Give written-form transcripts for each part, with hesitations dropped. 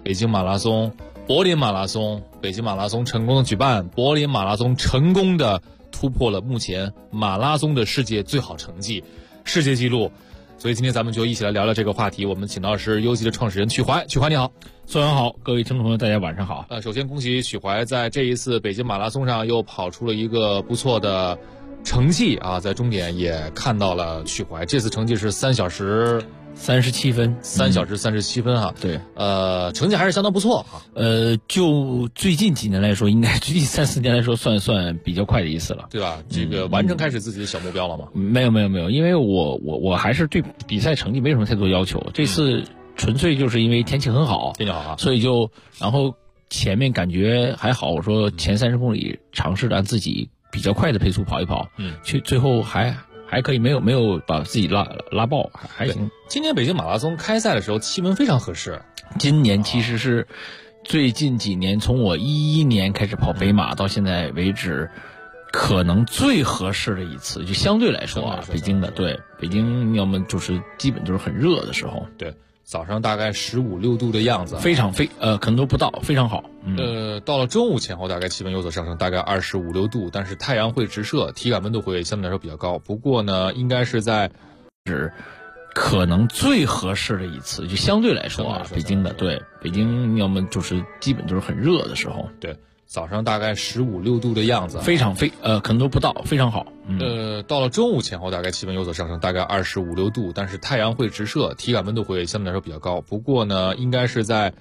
北京马拉松、柏林马拉松，北京马拉松成功的举办，柏林马拉松成功的突破了目前马拉松的世界最好成绩，世界纪录。所以今天咱们就一起来聊聊这个话题。我们请到的是优吉的创始人曲怀，曲怀你好。 宋阳好，各位听众朋友大家晚上好。 首先恭喜曲怀在这一次北京马拉松上又跑出了一个不错的成绩啊，在终点也看到了曲怀，这次成绩是3小时 37分 ，3小时37分哈。 对， 成绩还是相当不错哈。 就最近几年来说，应该最近3-4年来说，算比较快的一次了， 对吧？这个完成开始自己的小目标了吗？ 没有，因为我还是对比赛成绩没什么太多要求，这次纯粹就是因为天气很好， 天气好啊， 所以然后前面感觉还好，我说前30公里尝试着按自己比较快的配速跑一跑，去最后还可以，没有把自己拉爆，还行。 今年北京马拉松开赛的时候气温非常合适。 今年其实是最近几年，从我11年开始跑北马到现在为止，可能最合适的一次，就相对来说啊，北京的，对，北京要么就是基本就是很热的时候， 对，早上大概15、16度的样子， 可能都不到，非常好。 到了中午前后，大概气温有所上升，大概25、6度，但是太阳会直射，体感温度会相对来说比较高。不过呢，应该是在可能最合适的一次，就相对来说啊，北京的，对，北京要么就是基本就是很热的时候， 对，早上大概15、6度的样子， 可能都不到，非常好。 到了中午前后，大概气温有所上升，大概25、6度，但是太阳会直射，体感温度会相对来说比较高。不过呢，应该是在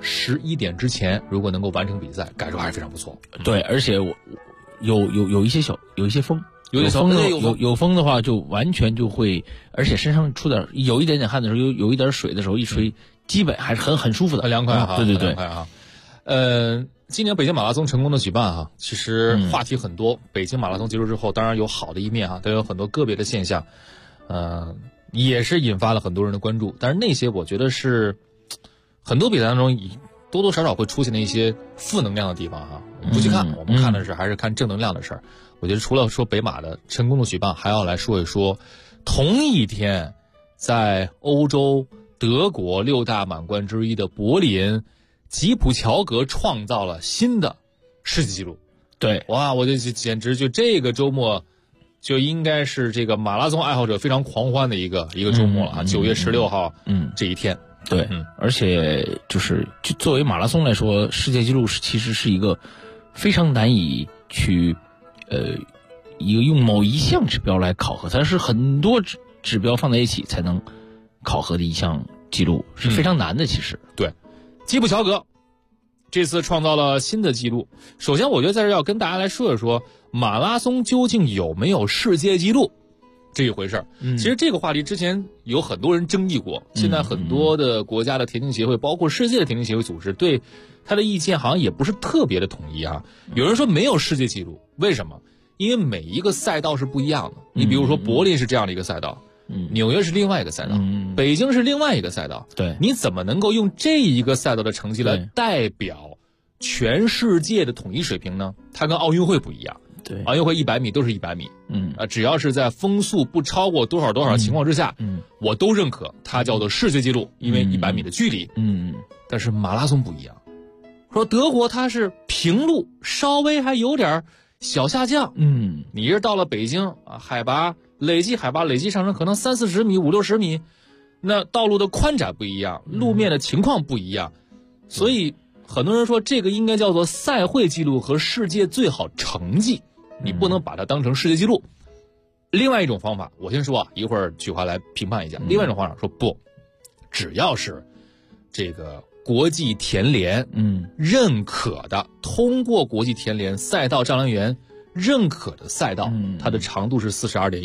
11点之前，如果能够完成比赛，感受还是非常不错。 对，而且我有一些风。有风的话，就完全就会，而且身上有一点点汗的时候，有一点水的时候，一吹，基本还是很舒服的， 很凉快哈。 对， 凉快哈。今年北京马拉松成功的举办哈，其实话题很多。北京马拉松结束之后，当然有好的一面哈，但有很多个别的现象，也是引发了很多人的关注。但是那些我觉得是很多比赛当中多多少少会出现的一些负能量的地方哈，不去看，我们看的是还是看正能量的事儿。我觉得除了说北马的成功的举办，还要来说一说，同一天，在欧洲德国6大满贯之一的柏林，吉普乔格创造了新的世界纪录。 对， 哇，我就简直就这个周末就应该是这个马拉松爱好者非常狂欢的一个周末了啊！9月16号，这一天。 对，而且就作为马拉松来说，世界纪录其实是一个非常难以去一个用某一项指标来考核，它是很多指标放在一起才能考核的一项记录，是非常难的。其实， 对，吉普乔格这次创造了新的记录。首先，我觉得在这要跟大家来说一说，马拉松究竟有没有世界纪录这一回事儿。其实这个话题之前有很多人争议过，现在很多的国家的田径协会，包括世界的田径协会组织，对他的意见好像也不是特别的统一啊。有人说没有世界纪录，为什么？因为每一个赛道是不一样的。你比如说柏林是这样的一个赛道，纽约是另外一个赛道，北京是另外一个赛道。 对， 你怎么能够用这一个赛道的成绩来代表全世界的统一水平呢？它跟奥运会不一样。 对， 奥运会100米都是100米，只要是在风速不超过多少情况之下，我都认可它叫做世界纪录，因为100米的距离。但是马拉松不一样，说德国它是平路，稍微还有点小下降。你是到了北京啊，累计上升可能30-40米、50-60米，那道路的宽窄不一样，路面的情况不一样，所以很多人说这个应该叫做赛会纪录和世界最好成绩，你不能把它当成世界纪录。另外一种方法，我先说啊，一会儿曲华来评判一下。另外一种方法说不，只要是这个国际田联认可的，通过国际田联赛道丈量员认可的赛道，它的长度是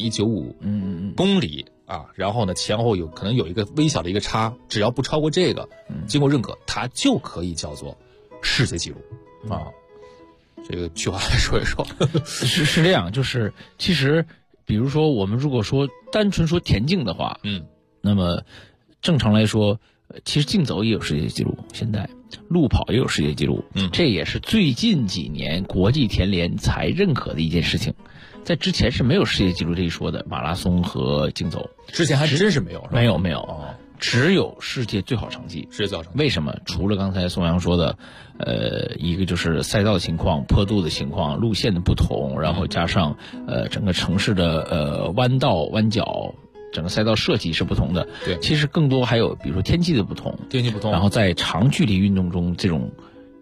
42.195公里啊，然后呢前后可能有一个微小的一个差，只要不超过这个，经过认可，它就可以叫做世界纪录啊。这个曲华来说一说。 是这样，就是其实比如说我们如果说单纯说田径的话，那么正常来说，其实竞走也有世界纪录，现在路跑也有世界纪录，这也是最近几年国际田联才认可的一件事情。在之前是没有世界纪录这一说的，马拉松和竞走之前还真是没有，是吧？ 没有。 只有世界最好成绩。 世界最好成绩。 为什么？除了刚才宋阳说的，一个就是赛道的情况、坡度的情况、路线的不同，然后加上整个城市的弯道、弯角，整个赛道设计是不同的。 对， 其实更多还有比如说天气的不同，然后在长距离运动中，这种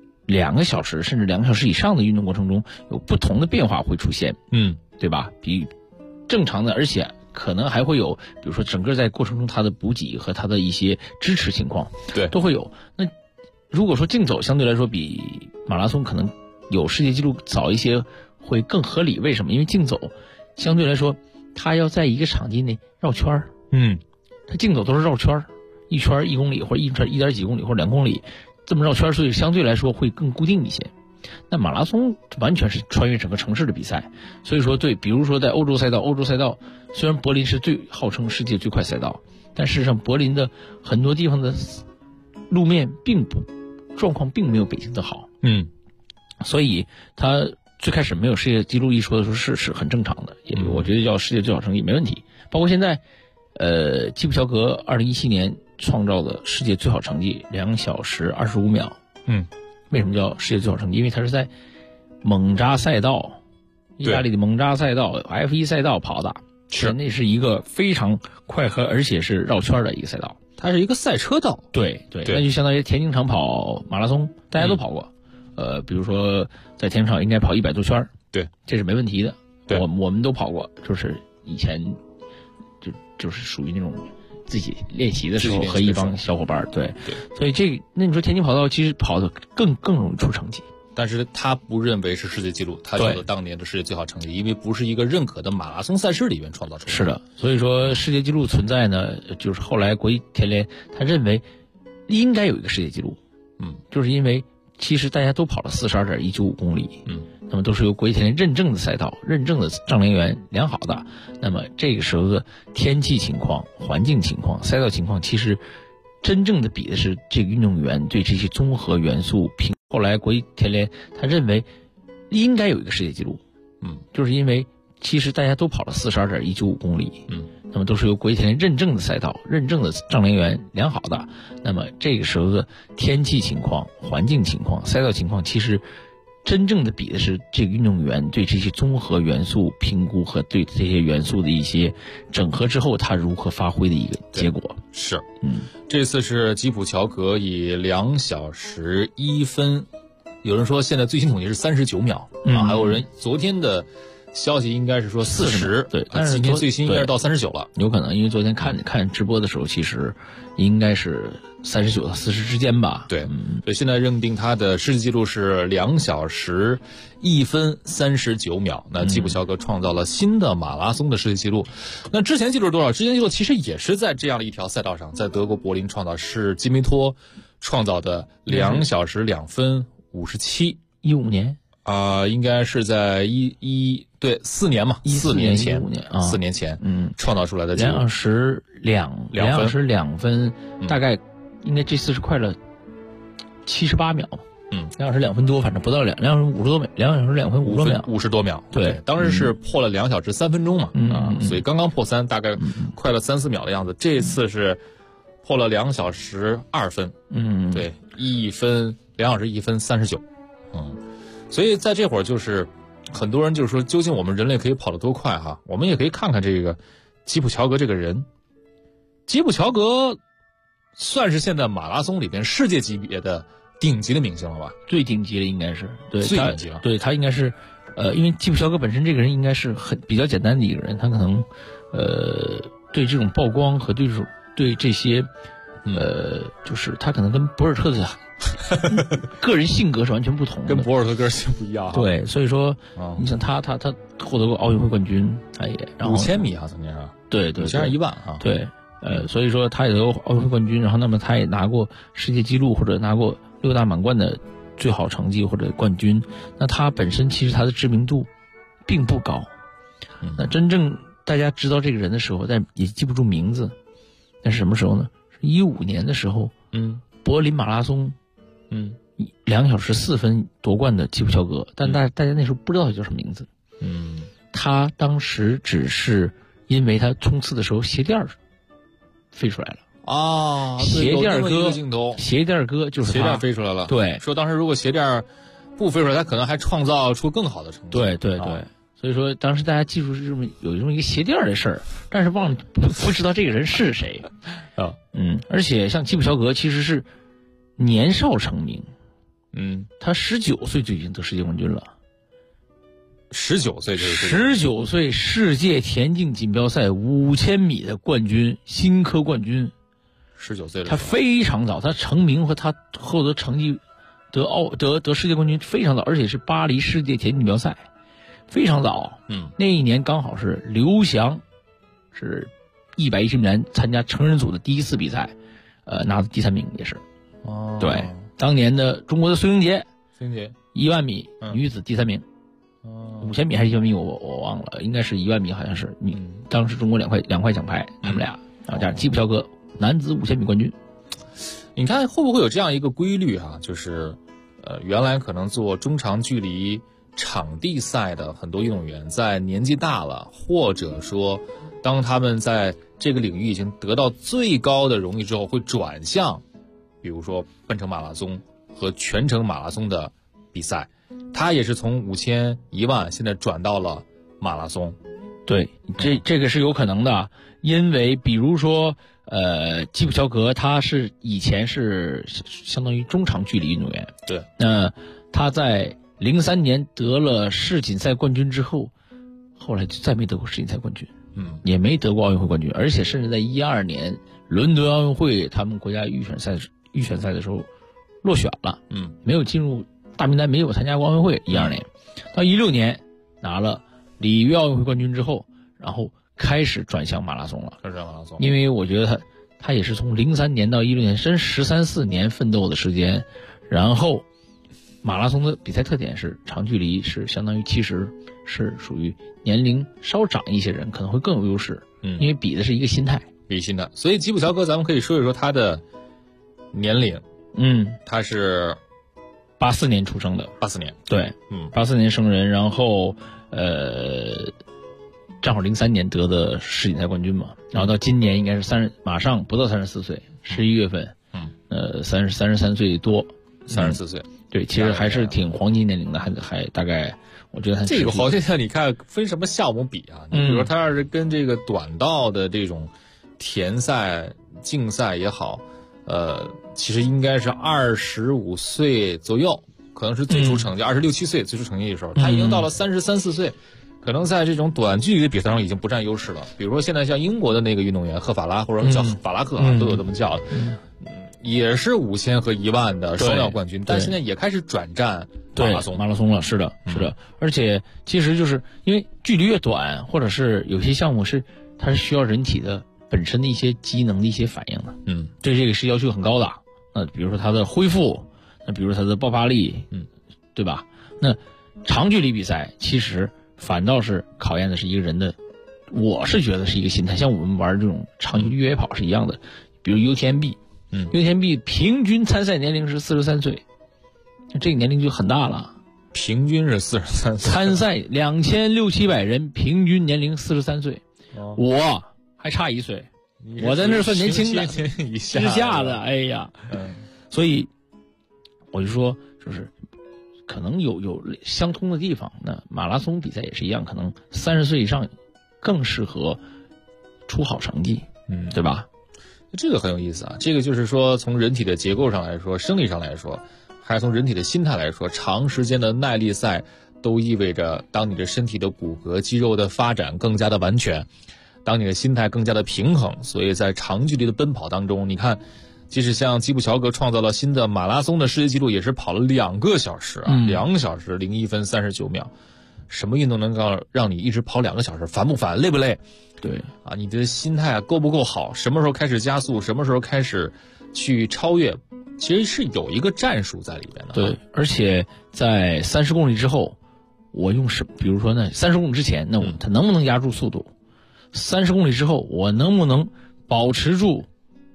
2个小时甚至2个小时以上的运动过程中，有不同的变化会出现。对吧？比正常的，而且可能还会有，比如说整个在过程中它的补给和它的一些支持情况， 对， 都会有。那如果说竞走相对来说比马拉松可能有世界纪录早一些，会更合理。为什么？因为竞走相对来说，它要在一个场地内绕圈儿，它竞走都是绕圈儿，一圈1公里或者一圈1点几公里或者2公里这么绕圈，所以相对来说会更固定一些。那马拉松完全是穿越整个城市的比赛，所以说对，比如说在欧洲赛道，虽然柏林是号称世界最快赛道，但事实上柏林的很多地方的路面状况并没有北京的好，所以它最开始没有世界纪录一说的时候是很正常的，也我觉得叫世界最好成绩没问题。包括现在基普乔格2017年创造的世界最好成绩2小时25秒，为什么叫世界最好成绩？因为他是在蒙扎赛道，意大利的蒙扎赛道 F1 赛道跑的，那是一个非常快和而且是绕圈的一个赛道， 它是一个赛车道。 对，那就相当于田径场跑马拉松，大家都跑过。比如说在田径场应该跑100多圈， 对， 这是没问题的。 对， 我们都跑过，就是以前就是属于那种自己练习的时候和一帮小伙伴，对，所以那你说田径跑道其实跑的更容易出成绩， 但是他不认为是世界纪录，他叫做当年的世界最好成绩，因为不是一个认可的马拉松赛事里面创造出来的。 是的，所以说世界纪录存在呢，就是后来国际田联他认为应该有一个世界纪录，就是因为其实大家都跑了42.195公里，那么都是由国际田联认证的赛道，认证的丈量员良好的，那么这个时候的天气情况、环境情况、赛道情况，其实真正的比的是这个运动员对这些综合元素评。后来国际田联他认为应该有一个世界纪录，就是因为其实大家都跑了42.195公里，那么都是由国际田联认证的赛道，认证的丈量员良好的，那么这个时候的天气情况、环境情况、赛道情况，其实真正的比的是这个运动员对这些综合元素评估和对这些元素的一些整合之后他如何发挥的一个结果。 是，这次是基普乔格以2小时1分，有人说现在最新统计是39秒，还有人昨天的消息应该是说40， 对，但是今天最新应该是到39了， 有可能因为昨天看直播的时候，其实应该是39到40之间吧。 对，所以现在认定他的世界纪录是2小时1分39秒。那基普乔格创造了新的马拉松的世界纪录。那之前纪录是多少？之前纪录其实也是在这样的一条赛道上，在德国柏林创造，是基梅托创造的2小时2分57。 15年。 应该是在4年嘛，4年前，4年前，创造出来的纪录。 2小时2分，大概应该这次是快了78秒，2小时2分多，反正不到2小时50多秒，2小时2分50多秒 ，50多秒。 对， 当时是破了2小时3分钟嘛，所以刚刚破3，大概快了3、4秒的样子。这次是破了2小时2分，对，2小时1分39，所以在这会儿就是很多人就是说，究竟我们人类可以跑得多快哈？我们也可以看看这个基普乔格这个人。基普乔格算是现在马拉松里边世界级别的顶级的明星了吧？ 最顶级的应该是，对， 最顶级了。 对，他应该是，因为基普乔格本身这个人应该是比较简单的一个人，他可能对这种曝光和对这些就是他可能跟博尔特的个人性格是完全不同的， 跟博尔特个人性不一样。 对，所以说，你想他获得过奥运会冠军，他也然后 5000米啊，曾经是， 对 ，5000、10000啊， 对，所以说他也得过奥运会冠军，然后那么他也拿过世界纪录或者拿过6大满贯的最好成绩或者冠军，那他本身其实他的知名度并不高，那真正大家知道这个人的时候，但也记不住名字，那是什么时候呢？是15年的时候，柏林马拉松。2小时4分夺冠的基普乔格，但大家那时候不知道他叫什么名字。他当时只是因为他冲刺的时候鞋垫飞出来了。 啊， 鞋垫哥镜头， 鞋垫哥就是鞋垫飞出来了。 对， 说当时如果鞋垫不飞出来，他可能还创造出更好的成绩。 对对对。所以说，当时大家记住是有这么一个鞋垫的事儿，但是忘了不知道这个人是谁啊。 而且像基普乔格其实是年少成名，他19岁就已经得世界冠军了。 19岁就是 19岁世界田径锦标赛5000米的冠军，新科冠军。 19岁了， 他非常早，他成名和他获得成绩得世界冠军非常早，而且是巴黎世界田径锦标赛。非常早，那一年刚好是刘翔是110米栏参加成人组的第一次比赛，拿的第3名也是。对，当年的中国的孙颖杰，10000米女子第3名，5000米还是10000米我忘了，应该是10000米，好像是。当时中国两块奖牌，他们俩，然后加上基普乔格男子5000米冠军。 你看会不会有这样一个规律啊？就是原来可能做中长距离场地赛的很多运动员在年纪大了，或者说当他们在这个领域已经得到最高的荣誉之后，会转向比如说半程马拉松和全程马拉松的比赛。他也是从5000、10000现在转到了马拉松。 对，这个是有可能的，因为比如说基普乔格他是以前是相当于中长距离运动员。 对， 那他在03年得了世锦赛冠军之后，后来就再没得过世锦赛冠军，也没得过奥运会冠军，而且甚至在12年伦敦奥运会他们国家预选赛的时候落选了，没有进入大名单，没有参加过奥运会。12年到16年拿了里约奥运会冠军之后，然后开始转向马拉松了。因为我觉得他也是从03年到16年，真13、14年奋斗的时间，然后马拉松的比赛特点是长距离是相当于其实是属于年龄稍长一些人可能会更有优势，因为比的是一个心态。 所以基普乔格咱们可以说一说他的年龄。他是 84年出生的。 84年， 对，84年生人，然后正好03年得的世锦赛冠军嘛，然后到今年应该是马上不到34岁，11月份，33岁多 ，34岁。 对，其实还是挺黄金年龄的，还大概，我觉得他这个好像你看分什么项目比啊？你比如说他要是跟这个短道的这种田赛、竞赛也好，其实应该是25岁左右，可能是最初成绩，26、27岁最初成绩的时候，他已经到了33、34岁，可能在这种短距离的比赛上已经不占优势了。比如说现在像英国的那个运动员赫法拉或者叫法拉克啊，都有这么叫。也是5000和10000的双料冠军，但现在也开始转战马拉松了。是的，而且其实就是因为距离越短，或者是有些项目它是需要人体的本身的一些机能的一些反应的。对这个是要求很高的。那比如说它的恢复，那比如它的爆发力，对吧？那长距离比赛其实反倒是考验的是一个人的，我是觉得是一个心态，像我们玩这种长距离越野跑是一样的，比如 UTMB。UTMB 平均参赛年龄是43岁，这个年龄就很大了。 平均是43岁， 参赛2600-700人，平均年龄43岁。我还差1岁，我在那算年轻的之下的，哎呀，所以我就说，就是可能有相通的地方。那马拉松比赛也是一样，可能30岁以上更适合出好成绩，对吧？ 这个很有意思啊，这个就是说从人体的结构上来说，生理上来说，还是从人体的心态来说，长时间的耐力赛都意味着当你的身体的骨骼肌肉的发展更加的完全，当你的心态更加的平衡。所以在长距离的奔跑当中，你看即使像基普乔格创造了新的马拉松的世界纪录，也是跑了2个小时啊，2小时01分39秒。什么运动能够让你一直跑2个小时？烦不烦？累不累？ 对啊，你的心态够不够好？什么时候开始加速？什么时候开始去超越？其实是有一个战术在里边的。 对，而且在30公里之后，我用比如说呢，30公里之前，那他能不能压住速度？30公里之后，我能不能保持住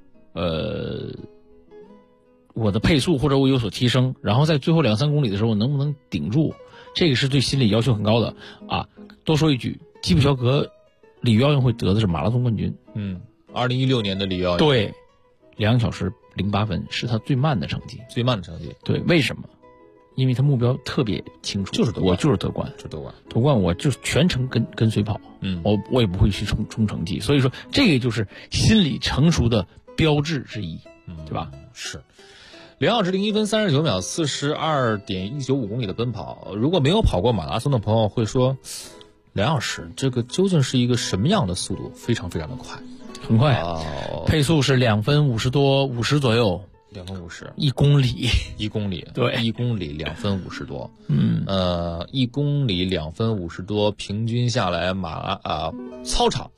我的配速，或者我有所提升？然后在最后2、3公里的时候，能不能顶住？这个是对心理要求很高的啊！多说一句，基普乔格里约奥运会得的是马拉松冠军。 2016年的里约奥运会。 对， 2个小时08分是他最慢的成绩。 最慢的成绩。 对，为什么？因为他目标特别清楚， 就是我就是夺冠，夺冠我就全程跟随跑，我也不会去冲成绩，所以说这个就是心理成熟的标志之一，对吧？ 是。2小时01分39秒，42.195公里的奔跑。如果没有跑过马拉松的朋友会说，2小时这个究竟是一个什么样的速度？非常非常的快， 很快，配速是2分50左右。 2分50 ，1公里 ，1公里， 对 ，1公里2分50多，1公里2分50多，平均下来操场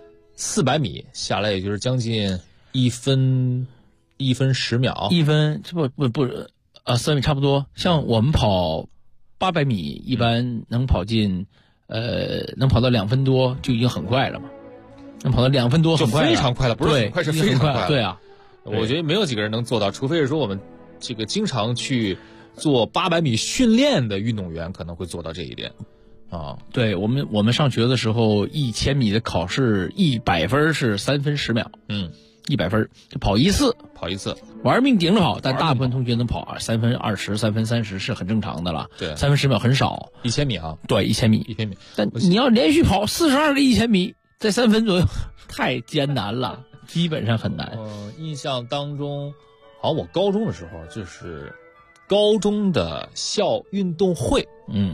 400米下来，也就是将近1分10秒 ，1分不3米差不多。像我们跑800米，一般能跑进能跑到2分多就已经很快了嘛，能跑到2分多很快就非常快了，不是很快，是非常快， 对啊。 我觉得没有几个人能做到，除非是说我们这个经常去做800米训练的运动员可能会做到这一点啊。 对，我们上学的时候，1000米的考试100分是3分10秒，100分就跑一次，玩命顶着跑，但大部分同学能跑3分20、3分30是很正常的了。 对 ，3分10秒很少。 1000米啊， 对，1000米，但你要连续跑42个1000米，在3分左右，太艰难了。基本上很难。 印象当中，好像我高中的时候就是高中的校运动会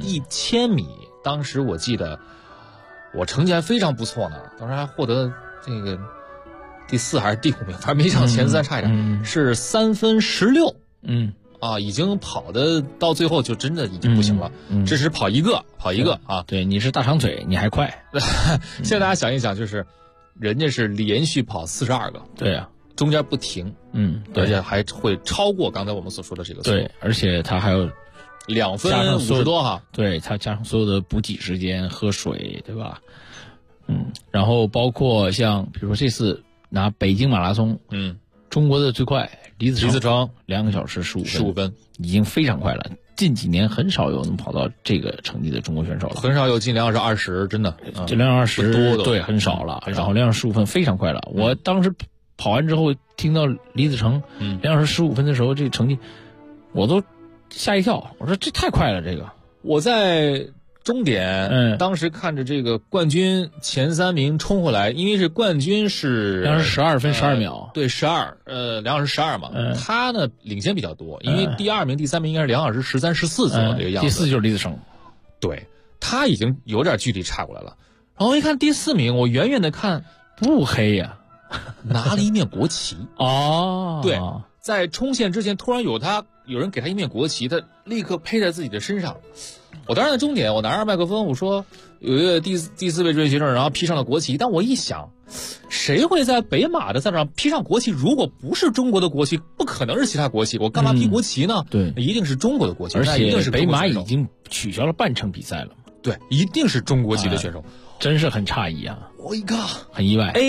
，1000米，当时我记得我成绩还非常不错呢，当时还获得这个第4还是第5名，反正没上前3，差一点，是3分16，已经跑的到最后就真的已经不行了，只是跑一个啊。 对，你是大长腿，你还快。 现在大家想一想，就是人家是连续跑42个， 对啊， 中间不停，而且还会超过刚才我们所说的这个速度。 对，而且他还有 2分50多哈。 对，他加上所有的补给时间、喝水，对吧？然后包括像比如说这次拿北京马拉松，中国的最快李子成2个小时15分，已经非常快了。近几年很少有能跑到这个成绩的中国选手了， 很少有进2小时20，真的， 这2小时多的，对，很少了。然后2小时15分非常快了。我当时跑完之后听到李子成2小时15分的时候，这个成绩我都吓一跳，我说这太快了。这个我在终点，当时看着这个冠军前3名冲回来，因为是冠军是 2小时12分12秒， 对，2小时12嘛，他呢领先比较多，因为第2名、第3名应该是2小时13、14左右这个样子。 第4就是李子成， 对，他已经有点距离差过来了。然后一看第4名，我远远的看不黑呀， 拿了一面国旗哦， 对，在冲线之前突然有人给他一面国旗，他立刻披在自己的身上。我当时在终点，我拿着麦克风，我说有一个第4位追学生，然后披上了国旗。但我一想，谁会在北马的赛场上披上国旗？如果不是中国的国旗，不可能是其他国旗，我干嘛披国旗呢？ 对， 一定是中国的国旗， 而且一定是北马已经取消了半程比赛了。 对，一定是中国籍的选手， 真是很诧异啊！ 我一看， 很意外。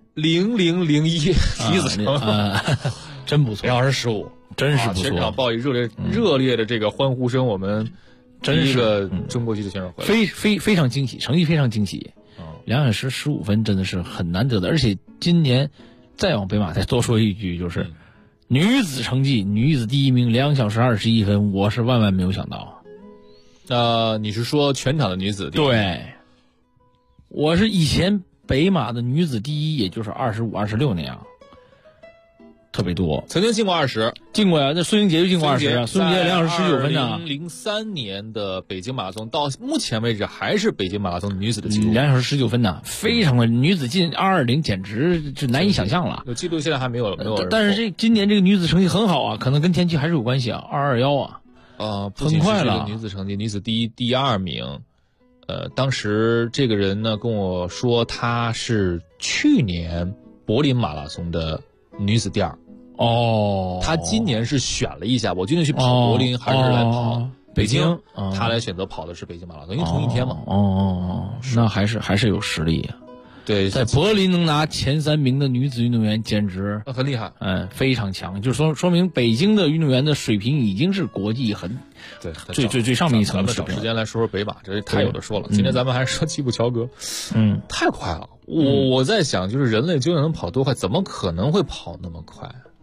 A0001李子成， 真不错 ，2小时15， 真是不错。 全场报以热烈的这个欢呼声，我们。真是个中国籍的选手回来， 非常惊喜，成绩非常惊喜。2小时15分真的是很难得的，而且今年再往北马再多说一句，就是女子成绩，女子第1名2小时21分，我是万万没有想到。 你是说全场的女子第1？ 对，我是以前北马的女子第1，也就是25、26那样。特别多， 曾经进过20， 进过呀。那孙英杰就进过20啊，孙英杰2小时19分呢。 2003年的北京马拉松到目前为止还是北京马拉松女子的记录 ，2小时19分呢，非常快。女子进220简直就难以想象了。 有记录现在还没有。 但是今年这个女子成绩很好啊，可能跟天气还是有关系啊，221啊。 很快了。女子成绩，女子第1、第2名。当时这个人呢跟我说，她是去年柏林马拉松的女子第2。他今年是选了一下，我究竟去跑柏林还是来跑北京？他来选择跑的是北京马拉松，因为同一天嘛。 那还是有实力呀。 对， 在柏林能拿前3名的女子运动员简直很厉害， 非常强。就说明北京的运动员的水平已经是国际最上面一层的水平。 找时间来说说北马，这太有的说了。今天咱们还是说基普乔格，太快了。我在想，就是人类究竟能跑多快？怎么可能会跑那么快？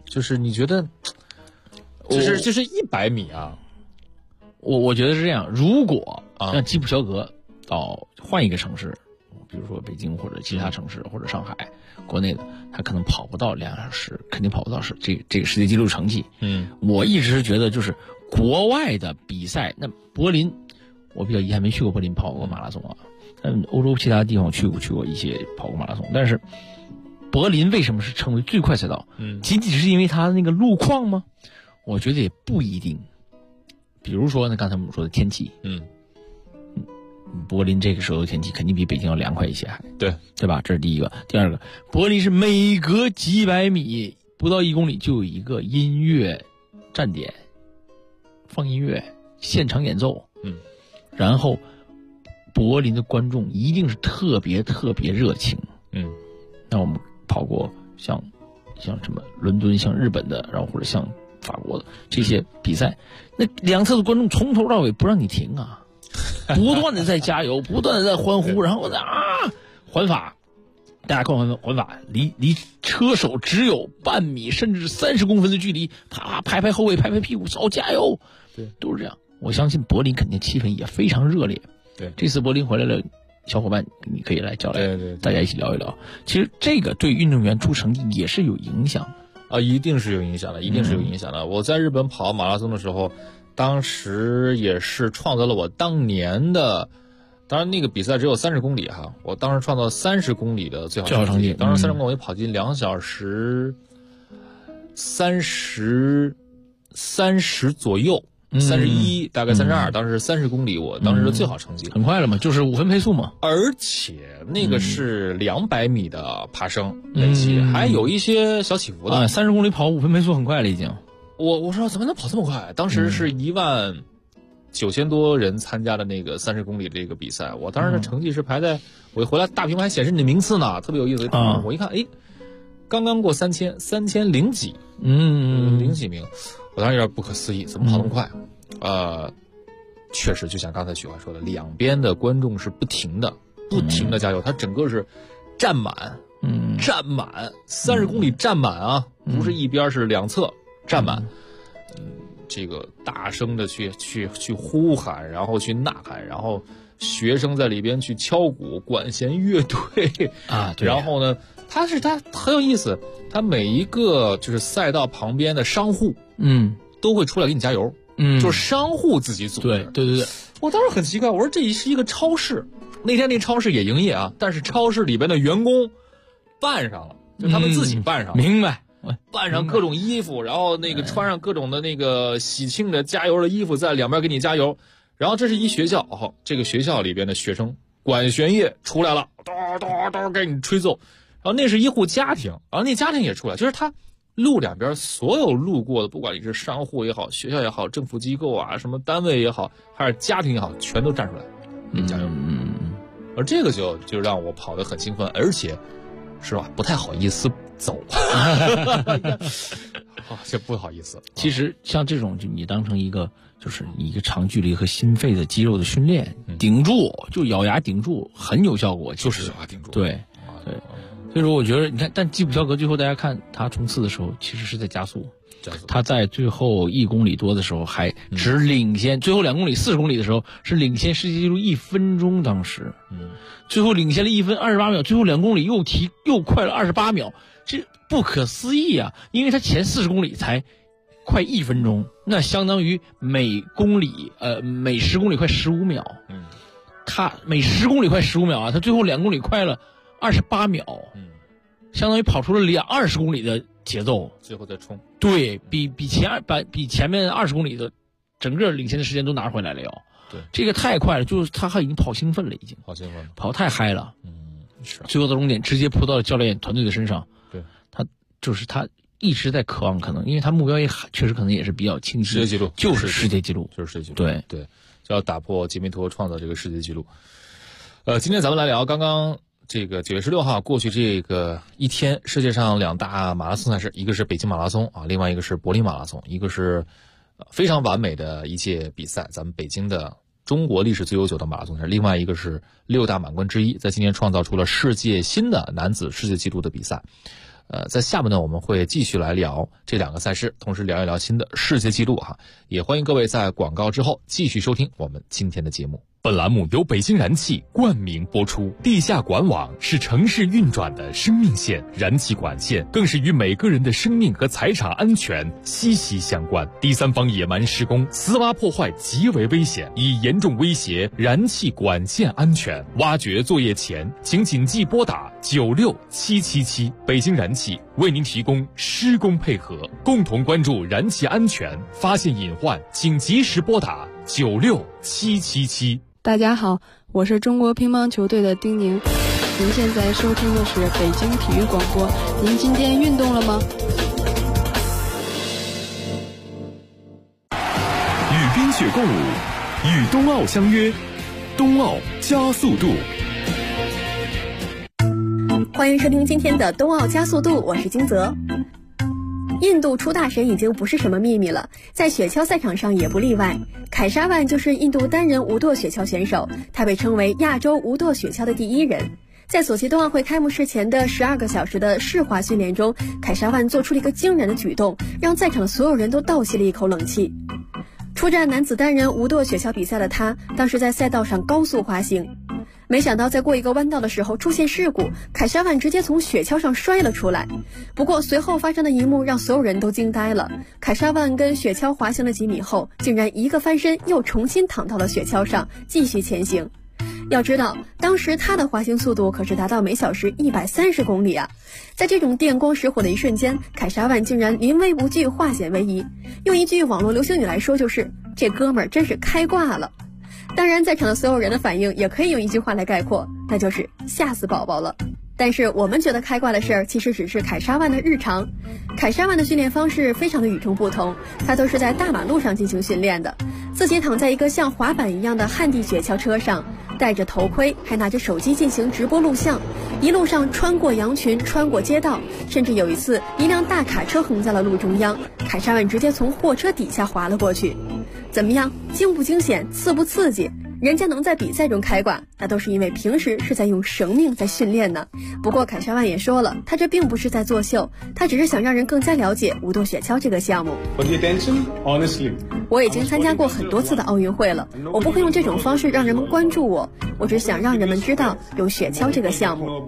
就是你觉得，就是100米啊， 我觉得是这样。如果让基普乔格到换一个城市，比如说北京或者其他城市或者上海，国内的，他可能跑不到2小时，肯定跑不到这个世界纪录成绩。我一直是觉得就是国外的比赛，那柏林，我比较遗憾没去过柏林跑过马拉松啊。欧洲其他地方去过一些跑过马拉松，但是柏林为什么是成为最快赛道？仅仅是因为它那个路况吗？我觉得也不一定。比如说呢，刚才我们说的天气，柏林这个时候的天气肯定比北京要凉快一些，对吧？这是第一个。第二个，柏林是每隔几百米不到1公里就有一个音乐站点，放音乐，现场演奏，然后柏林的观众一定是特别热情，那我们跑过像什么伦敦、像日本的，然后或者像法国的这些比赛，那两侧的观众从头到尾不让你停啊，不断的在加油，不断的在欢呼，然后环法，大家看环法，离车手只有半米甚至30公分的距离，啪拍后背，拍屁股，少加油， 对， 都是这样。我相信柏林肯定气氛也非常热烈。 对， 这次柏林回来了，小伙伴你可以来叫来， 对， 大家一起聊一聊。其实这个对运动员出成绩也是有影响啊，一定是有影响的，一定是有影响的。我在日本跑马拉松的时候，当时也是创造了我当年的，当然那个比赛只有30公里哈，我当时创造30公里的最好成绩。当时30公里我就跑进2小时30左右。31大概32，当时30公里，我当时的最好成绩， 很快了嘛，就是5分配速嘛。 而且那个是200米的爬升累计，还有一些小起伏的。 30公里跑5分配速很快了已经。 我说怎么能跑这么快？当时是19000多人参加的那个30公里这个比赛，我当时的成绩是排在，我回来大屏幕还显示你的名次呢，特别有意思。我一看，刚刚过3000几，0几名。我当时有点不可思议，怎么跑那么快？确实就像刚才许华说的，两边的观众是不停的加油，他整个是站满，30公里站满啊，不是一边，是两侧站满，这个大声的去呼喊，然后去呐喊，然后学生在里边去敲鼓，管弦乐队啊，对， 然后呢，他很有意思，他每一个就是赛道旁边的商户，都会出来给你加油，就是商户自己组织。 对， 我当时很奇怪，我说这是一个超市，那天那超市也营业啊，但是超市里边的员工办上了，就他们自己办上了， 明白， 办上各种衣服，然后那个穿上各种的那个喜庆的加油的衣服，在两边给你加油。然后这是一学校，这个学校里边的学生管弦乐出来了，咚给你吹奏。然后那是一户家庭，然后那家庭也出来，就是他路两边所有路过的，不管你是商户也好，学校也好，政府机构啊，什么单位也好，还是家庭也好，全都站出来加油。而这个就让我跑得很兴奋，而且是吧，不太好意思走，这不好意思。 其实像这种，就你当成一个就是一个长距离和心肺的肌肉的训练，顶住，就咬牙顶住，很有效果。 就是咬牙顶住。 对。所以说，我觉得你看，但基普乔格最后大家看他冲刺的时候，其实是在加速。他在最后1公里多的时候还只领先，最后2公里40公里的时候是领先世界纪录1分钟，当时，最后领先了1分28秒，最后2公里又快了28秒，这不可思议啊！因为他前40公里才快1分钟，那相当于每10公里快15秒，他每10公里快15秒啊，他最后2公里快了28秒，相当于跑出了20公里的节奏， 最后再冲， 对比前面20公里的整个领先的时间都拿回来了要。 对， 这个太快了，就是他已经跑兴奋了，已经跑兴奋了， 跑太嗨了。 是最后的终点直接扑到了教练团队的身上。 对， 他一直在渴望，可能因为他目标也确实可能也是比较清晰， 世界纪录就是世界纪录，对， 就要打破吉米托创造这个世界纪录。今天咱们来聊刚刚这个9月16号过去这个一天，世界上2大马拉松赛事，一个是北京马拉松啊，另外一个是柏林马拉松，一个是非常完美的一届比赛，咱们北京的中国历史最悠久的马拉松赛事，另外一个是6大满贯之一，在今年创造出了世界新的男子世界纪录的比赛。 在下面呢，我们会继续来聊这2个赛事，同时聊一聊新的世界纪录哈。也欢迎各位在广告之后继续收听我们今天的节目。本栏目由北京燃气冠名播出。地下管网是城市运转的生命线，燃气管线更是与每个人的生命和财产安全息息相关。第三方野蛮施工、私挖破坏极为危险，已严重威胁燃气管线安全。挖掘作业前，请谨记拨打96777。北京燃气为您提供施工配合，共同关注燃气安全，发现隐患请及时拨打96777。 大家好，我是中国乒乓球队的丁宁。您现在收听的是北京体育广播。您今天运动了吗？ 与冰雪共舞，与冬奥相约，冬奥加速度。 欢迎收听今天的冬奥加速度，我是金泽。印度出大神已经不是什么秘密了，在雪橇赛场上也不例外。凯沙万就是印度单人无舵雪橇选手，他被称为亚洲无舵雪橇的第一人。在索契冬奥会开幕式前的12个小时的试滑训练中，凯沙万做出了一个惊人的举动，让在场的所有人都倒吸了一口冷气。出战男子单人无舵雪橇比赛的他，当时在赛道上高速滑行，没想到在过一个弯道的时候出现事故，凯沙万直接从雪橇上摔了出来。不过随后发生的一幕让所有人都惊呆了，凯沙万跟雪橇滑行了几米后，竟然一个翻身又重新躺到了雪橇上继续前行。要知道当时他的滑行速度可是达到每小时130公里啊！在这种电光石火的一瞬间，凯沙万竟然临危不惧，化险为夷。用一句网络流行语来说，就是这哥们儿真是开挂了。当然在场的所有人的反应也可以用一句话来概括，那就是吓死宝宝了。但是我们觉得开挂的事儿，其实只是凯沙万的日常。凯沙万的训练方式非常的与众不同，他都是在大马路上进行训练的，自己躺在一个像滑板一样的旱地雪橇车上，戴着头盔，还拿着手机进行直播录像，一路上穿过羊群，穿过街道，甚至有一次一辆大卡车横在了路中央，凯沙万直接从货车底下滑了过去。怎么样，惊不惊险，刺不刺激？人家能在比赛中开挂，那都是因为平时是在用生命在训练呢。不过凯沙万也说了，他这并不是在作秀，他只是想让人更加了解无舵雪橇这个项目。我已经参加过很多次的奥运会了，我不会用这种方式让人们关注我，我只想让人们知道有雪橇这个项目。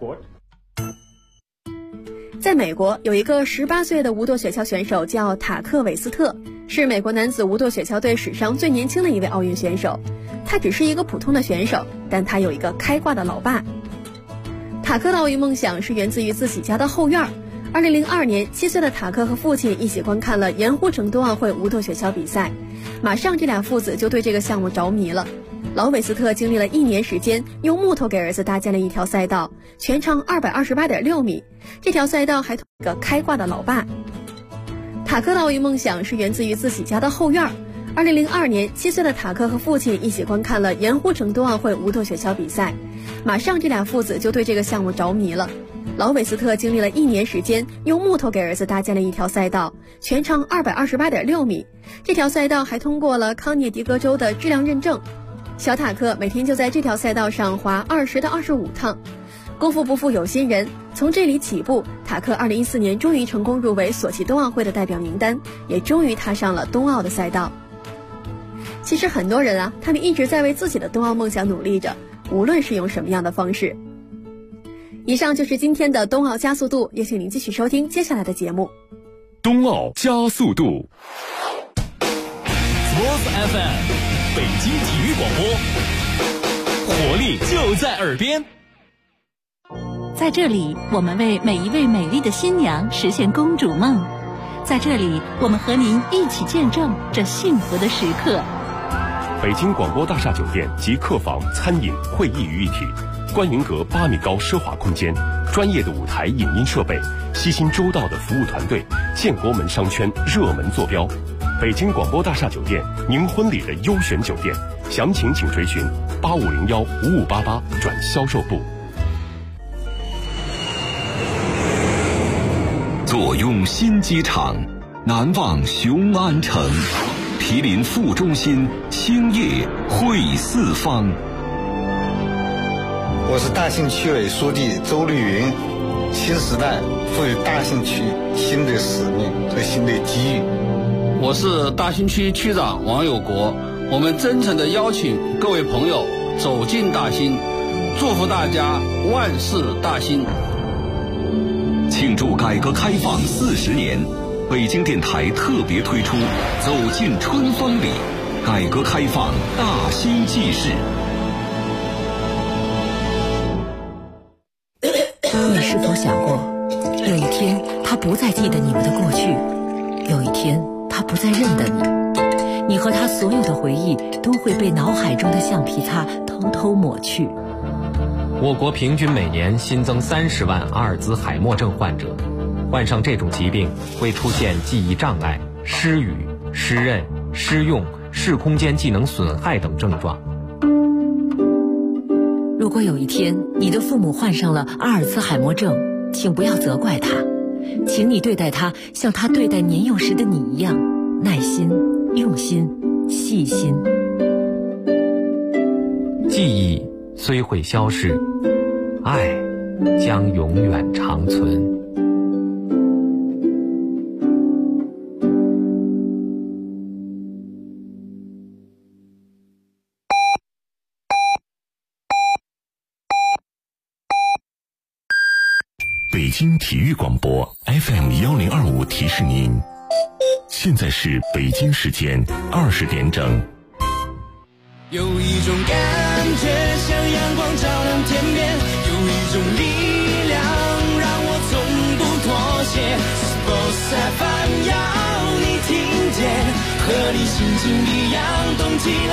在美国有一个18岁的无舵雪橇选手叫塔克韦斯特，是美国男子无舵雪橇队史上最年轻的一位奥运选手。他只是一个普通的选手，但他有一个开挂的老爸。塔克的奥运梦想是源自于自己家的后院。2002年，7岁的塔克和父亲一起观看了盐湖城冬奥会无舵雪橇比赛，马上这俩父子就对这个项目着迷了。老韦斯特经历了1年时间，用木头给儿子搭建了一条赛道，全长228.6米。这条赛道还一个开挂的老爸。塔克的奥运梦想是源自于自己家的后院。2002年，7岁的塔克和父亲一起观看了盐湖城冬奥会无舵雪橇比赛，马上这俩父子就对这个项目着迷了。老韦斯特经历了1年时间，用木头给儿子搭建了一条赛道，全长228.6米。这条赛道还通过了康涅狄格州的质量认证。小塔克每天就在这条赛道上滑20到25趟。功夫不负有心人，从这里起步，塔克2014年终于成功入围索契冬奥会的代表名单，也终于踏上了冬奥的赛道。其实很多人啊，他们一直在为自己的冬奥梦想努力着，无论是用什么样的方式。以上就是今天的冬奥加速度，也请您继续收听接下来的节目。 冬奥加速度 Sports FM 北京体育广播，活力就在耳边。 在这里，我们为每一位美丽的新娘实现公主梦。在这里，我们和您一起见证这幸福的时刻。 北京广播大厦酒店及客房、餐饮、会议于一体，观云阁8米高奢华空间，专业的舞台影音设备，悉心周到的服务团队，建国门商圈热门坐标。北京广播大厦酒店，您婚礼的优选酒店，详情请垂询8501-5588转销售部。 坐拥新机场，难忘雄安城，毗邻副中心，兴业汇四方。 我是大兴区委书记周绿云，新时代赋予大兴区新的使命和新的机遇。 我是大兴区区长王有国，我们真诚地邀请各位朋友走进大兴，祝福大家万事大兴。 庆祝改革开放40年，北京电台特别推出《走进春风里》，改革开放大兴纪事。 你是否想过，有一天他不再记得你们的过去，有一天他不再认得你，你和他所有的回忆都会被脑海中的橡皮擦偷偷抹去。 我国平均每年新增30万阿尔兹海默症患者，患上这种疾病会出现记忆障碍、失语、失认、失用、视空间技能损害等症状。 如果有一天你的父母患上了阿尔兹海默症，请不要责怪他，请你对待他像他对待年幼时的你一样，耐心、用心、细心。 记忆虽会消逝，爱将永远长存。 北京体育广播 FM1025提示您，现在是北京时间20点整。 有一种感觉像阳光照亮天边，有一种力量让我从不妥协。Sports FM 要你听见，和你心情一样动起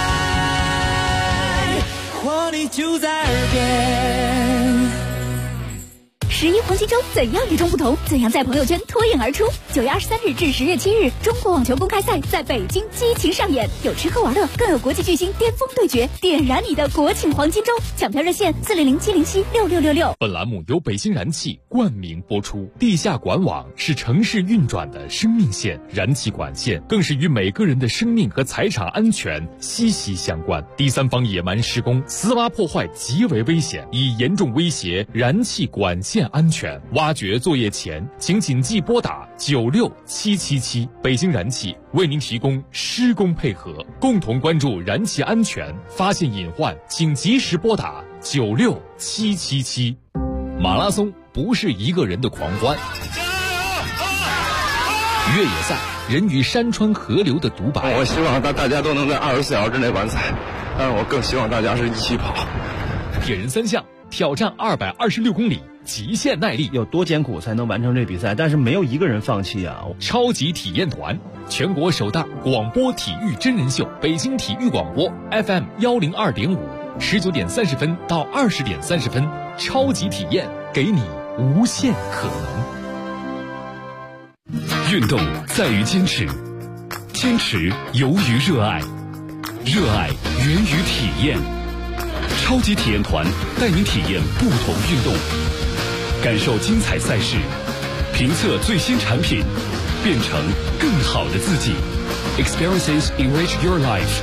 来，活力就在耳边。 11黄金周怎样与众不同？怎样在朋友圈脱颖而出？9月23日至10月7日，中国网球公开赛在北京激情上演，有吃喝玩乐，更有国际巨星巅峰对决，点燃你的国庆黄金周！抢票热线400-707-6666。 本栏目由北京燃气冠名播出。地下管网是城市运转的生命线，燃气管线更是与每个人的生命和财产安全息息相关。第三方野蛮施工、私挖破坏极为危险，已严重威胁燃气管线安全。挖掘作业前，请谨记拨打96777。北京燃气为您提供施工配合，共同关注燃气安全，发现隐患请及时拨打96777。马拉松不是一个人的狂欢，越野赛人与山川河流的独白。 我希望大家都能在24小时之内完赛，但是我更希望大家是一起跑。 铁人3项挑战226公里，极限耐力， 有多艰苦才能完成这比赛？但是没有一个人放弃啊！ 超级体验团，全国首档广播体育真人秀，北京体育广播 FM102.5，19点30分到20点30分，超级体验，给你无限可能。运动在于坚持，坚持由于热爱，热爱源于体验。超级体验团带您体验不同运动，感受精彩赛事，评测最新产品，变成更好的自己。Experiences enrich your life。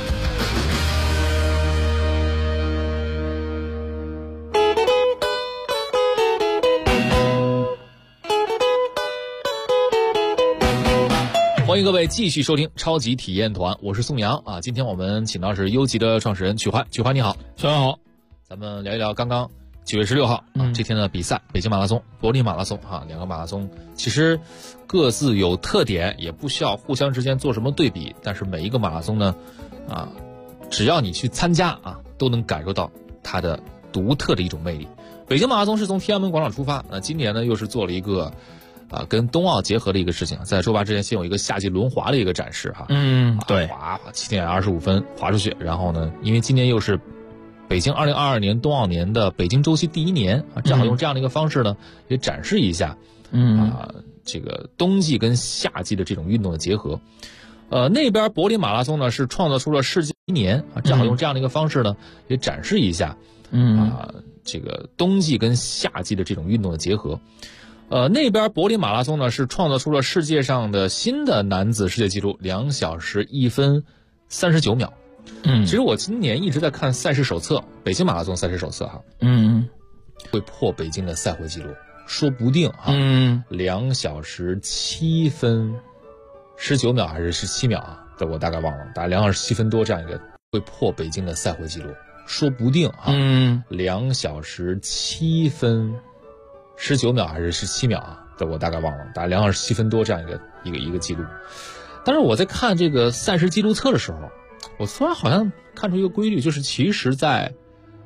欢迎各位继续收听超级体验团，我是宋阳啊。今天我们请到是优级的创始人曲怀，曲怀你好。 小杨好。 咱们聊一聊刚刚9月16号啊，这天的比赛，北京马拉松、柏林马拉松啊，两个马拉松其实各自有特点，也不需要互相之间做什么对比，但是每一个马拉松呢，啊，只要你去参加啊，都能感受到它的独特的一种魅力。北京马拉松是从天安门广场出发，那今年呢又是做了一个跟冬奥结合的一个事情，在周8之前先有一个夏季轮滑的一个展示哈， 对， 滑7点25分滑出去，然后呢，因为今年又是北京2022年冬奥年的北京周期第1年啊，正好用这样的一个方式呢，也展示一下，这个冬季跟夏季的这种运动的结合。那边柏林马拉松呢是创造出了世界1年啊，正好用这样的一个方式呢，也展示一下，这个冬季跟夏季的这种运动的结合。那边柏林马拉松呢是创造出了世界上的新的男子世界纪录，2小时1分39秒。其实我今年一直在看赛事手册，北京马拉松赛事手册哈，会破北京的赛会纪录。 说不定2小时7分19秒还是17秒啊？我大概忘了，大概2小时7分多这样一个会破北京的赛会纪录，说不定2小时7分19秒还是17秒啊？我大概忘了，大概2小时7分多这样一个记录。但是我在看这个赛事记录册的时候，我突然好像看出一个规律，就是其实在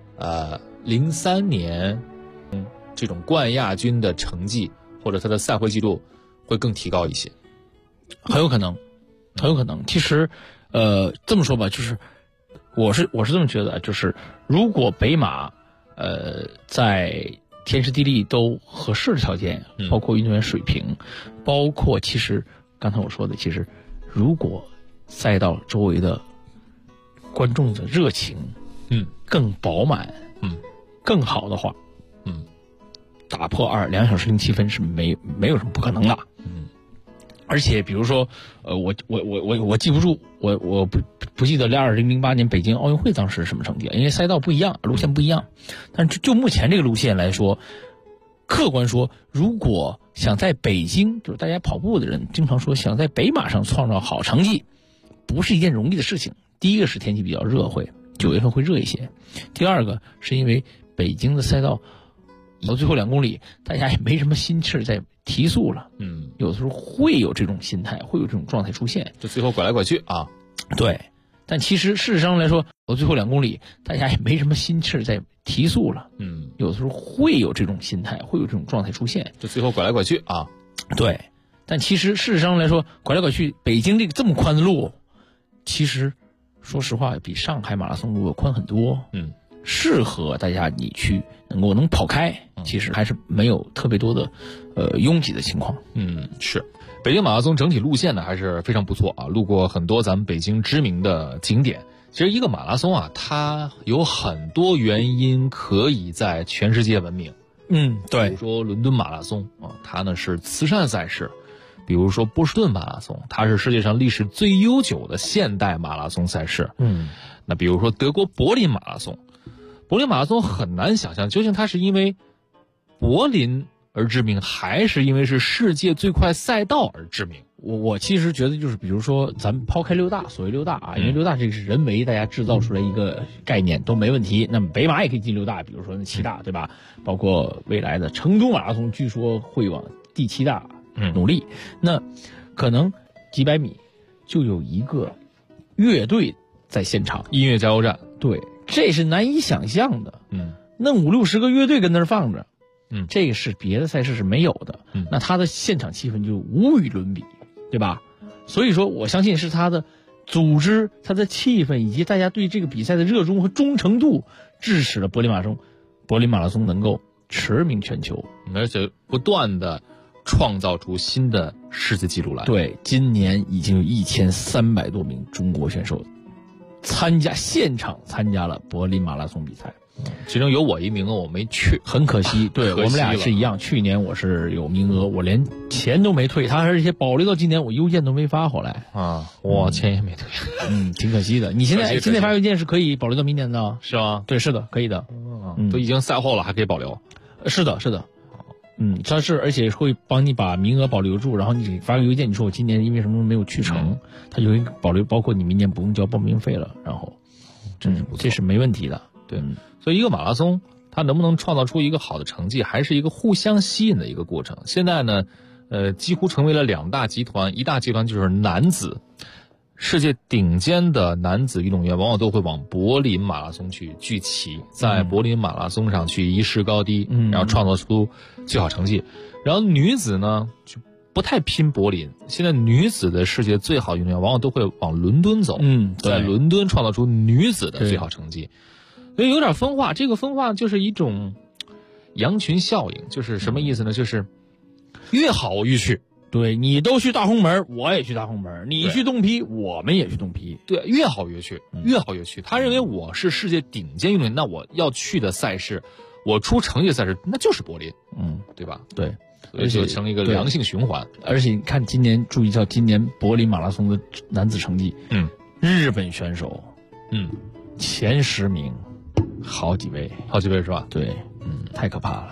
03年这种冠亚军的成绩或者他的赛会记录会更提高一些， 很有可能。其实这么说吧，就是我是这么觉得，就是如果北马在天时地利都合适的条件，包括运动员水平，包括其实刚才我说的，其实如果赛道周围的观众的热情更饱满更好的话，打破2小时07分是没有什么不可能的。而且比如说我记不住，我不记得2008年北京奥运会当时是什么成绩，因为赛道不一样，路线不一样。但是就目前这个路线来说，客观说，如果想在北京，就是大家跑步的人经常说想在北马上创造好成绩，不是一件容易的事情。第一个是天气比较热，会9月份会热一些；第二个是因为北京的赛道到最后2公里，大家也没什么心气儿在提速了，有的时候会有这种心态，会有这种状态出现， 就最后拐来拐去啊。 对，但其实事实上来说，到最后2公里，大家也没什么心气儿在提速了，有的时候会有这种心态，会有这种状态出现， 就最后拐来拐去啊。 对，但其实事实上来说，拐来拐去，北京这么宽的路，其实说实话比上海马拉松路要宽很多，适合大家你去能跑开，其实还是没有特别多的拥挤的情况。 是北京马拉松整体路线呢还是非常不错啊，路过很多咱们北京知名的景点。其实一个马拉松啊，它有很多原因可以在全世界闻名。 对， 比如说伦敦马拉松啊，它呢是慈善赛事；比如说波士顿马拉松，它是世界上历史最悠久的现代马拉松赛事。那比如说德国柏林马拉松。柏林马拉松很难想象，究竟它是因为柏林而知名，还是因为是世界最快赛道而知名？ 我其实觉得就是，比如说咱们抛开六大，所谓六大啊，因为六大这个是人为大家制造出来一个概念都没问题。那么北马也可以进六大，比如说那7大，对吧？包括未来的成都马拉松，据说会往第7大努力。那可能几百米就有一个乐队在现场， 音乐加油站， 对。这是难以想象的，那50-60个乐队跟那儿放着，这个是别的赛事是没有的，那他的现场气氛就无与伦比，对吧？所以说我相信是他的组织、他的气氛以及大家对这个比赛的热衷和忠诚度，致使了柏林马拉松能够驰名全球， 而且不断的创造出新的世界纪录来。 对，今年已经有1300多名中国选手现场参加了柏林马拉松比赛， 其中有我一名额，我没去， 很可惜。对，我们俩是一样，去年我是有名额，我连钱都没退，他而且保留到今年，我邮件都没发回来啊，我钱也没退， 挺可惜的。你现在发邮件是可以保留到明年的， 是吗？ 对，是的，可以的， 都已经赛后了还可以保留， 是的。它是而且会帮你把名额保留住，然后你发个邮件，你说我今年因为什么没有去成，它就会保留，包括你明年不用交报名费了，然后，这是没问题的。 对，所以一个马拉松它能不能创造出一个好的成绩，还是一个互相吸引的一个过程。现在呢，几乎成为了2大集团，一大集团就是男子。世界顶尖的男子运动员往往都会往柏林马拉松去聚齐，在柏林马拉松上去一试高低，然后创造出最好成绩。然后女子呢就不太拼柏林，现在女子的世界最好运动员往往都会往伦敦走，在伦敦创造出女子的最好成绩。所以有点分化，这个分化就是一种羊群效应，就是什么意思呢？就是越好我越去。 对，你都去大红门，我也去大红门；你去东皮，我们也去东皮。 对，越好越去，越好越去。他认为我是世界顶尖运动员，那我要去的赛事，我出成绩的赛事，那就是柏林，对吧？ 对， 而且成了一个良性循环。 而且你看，今年注意到今年柏林马拉松的男子成绩，日本选手，前10名，好几位是吧？ 对，太可怕了。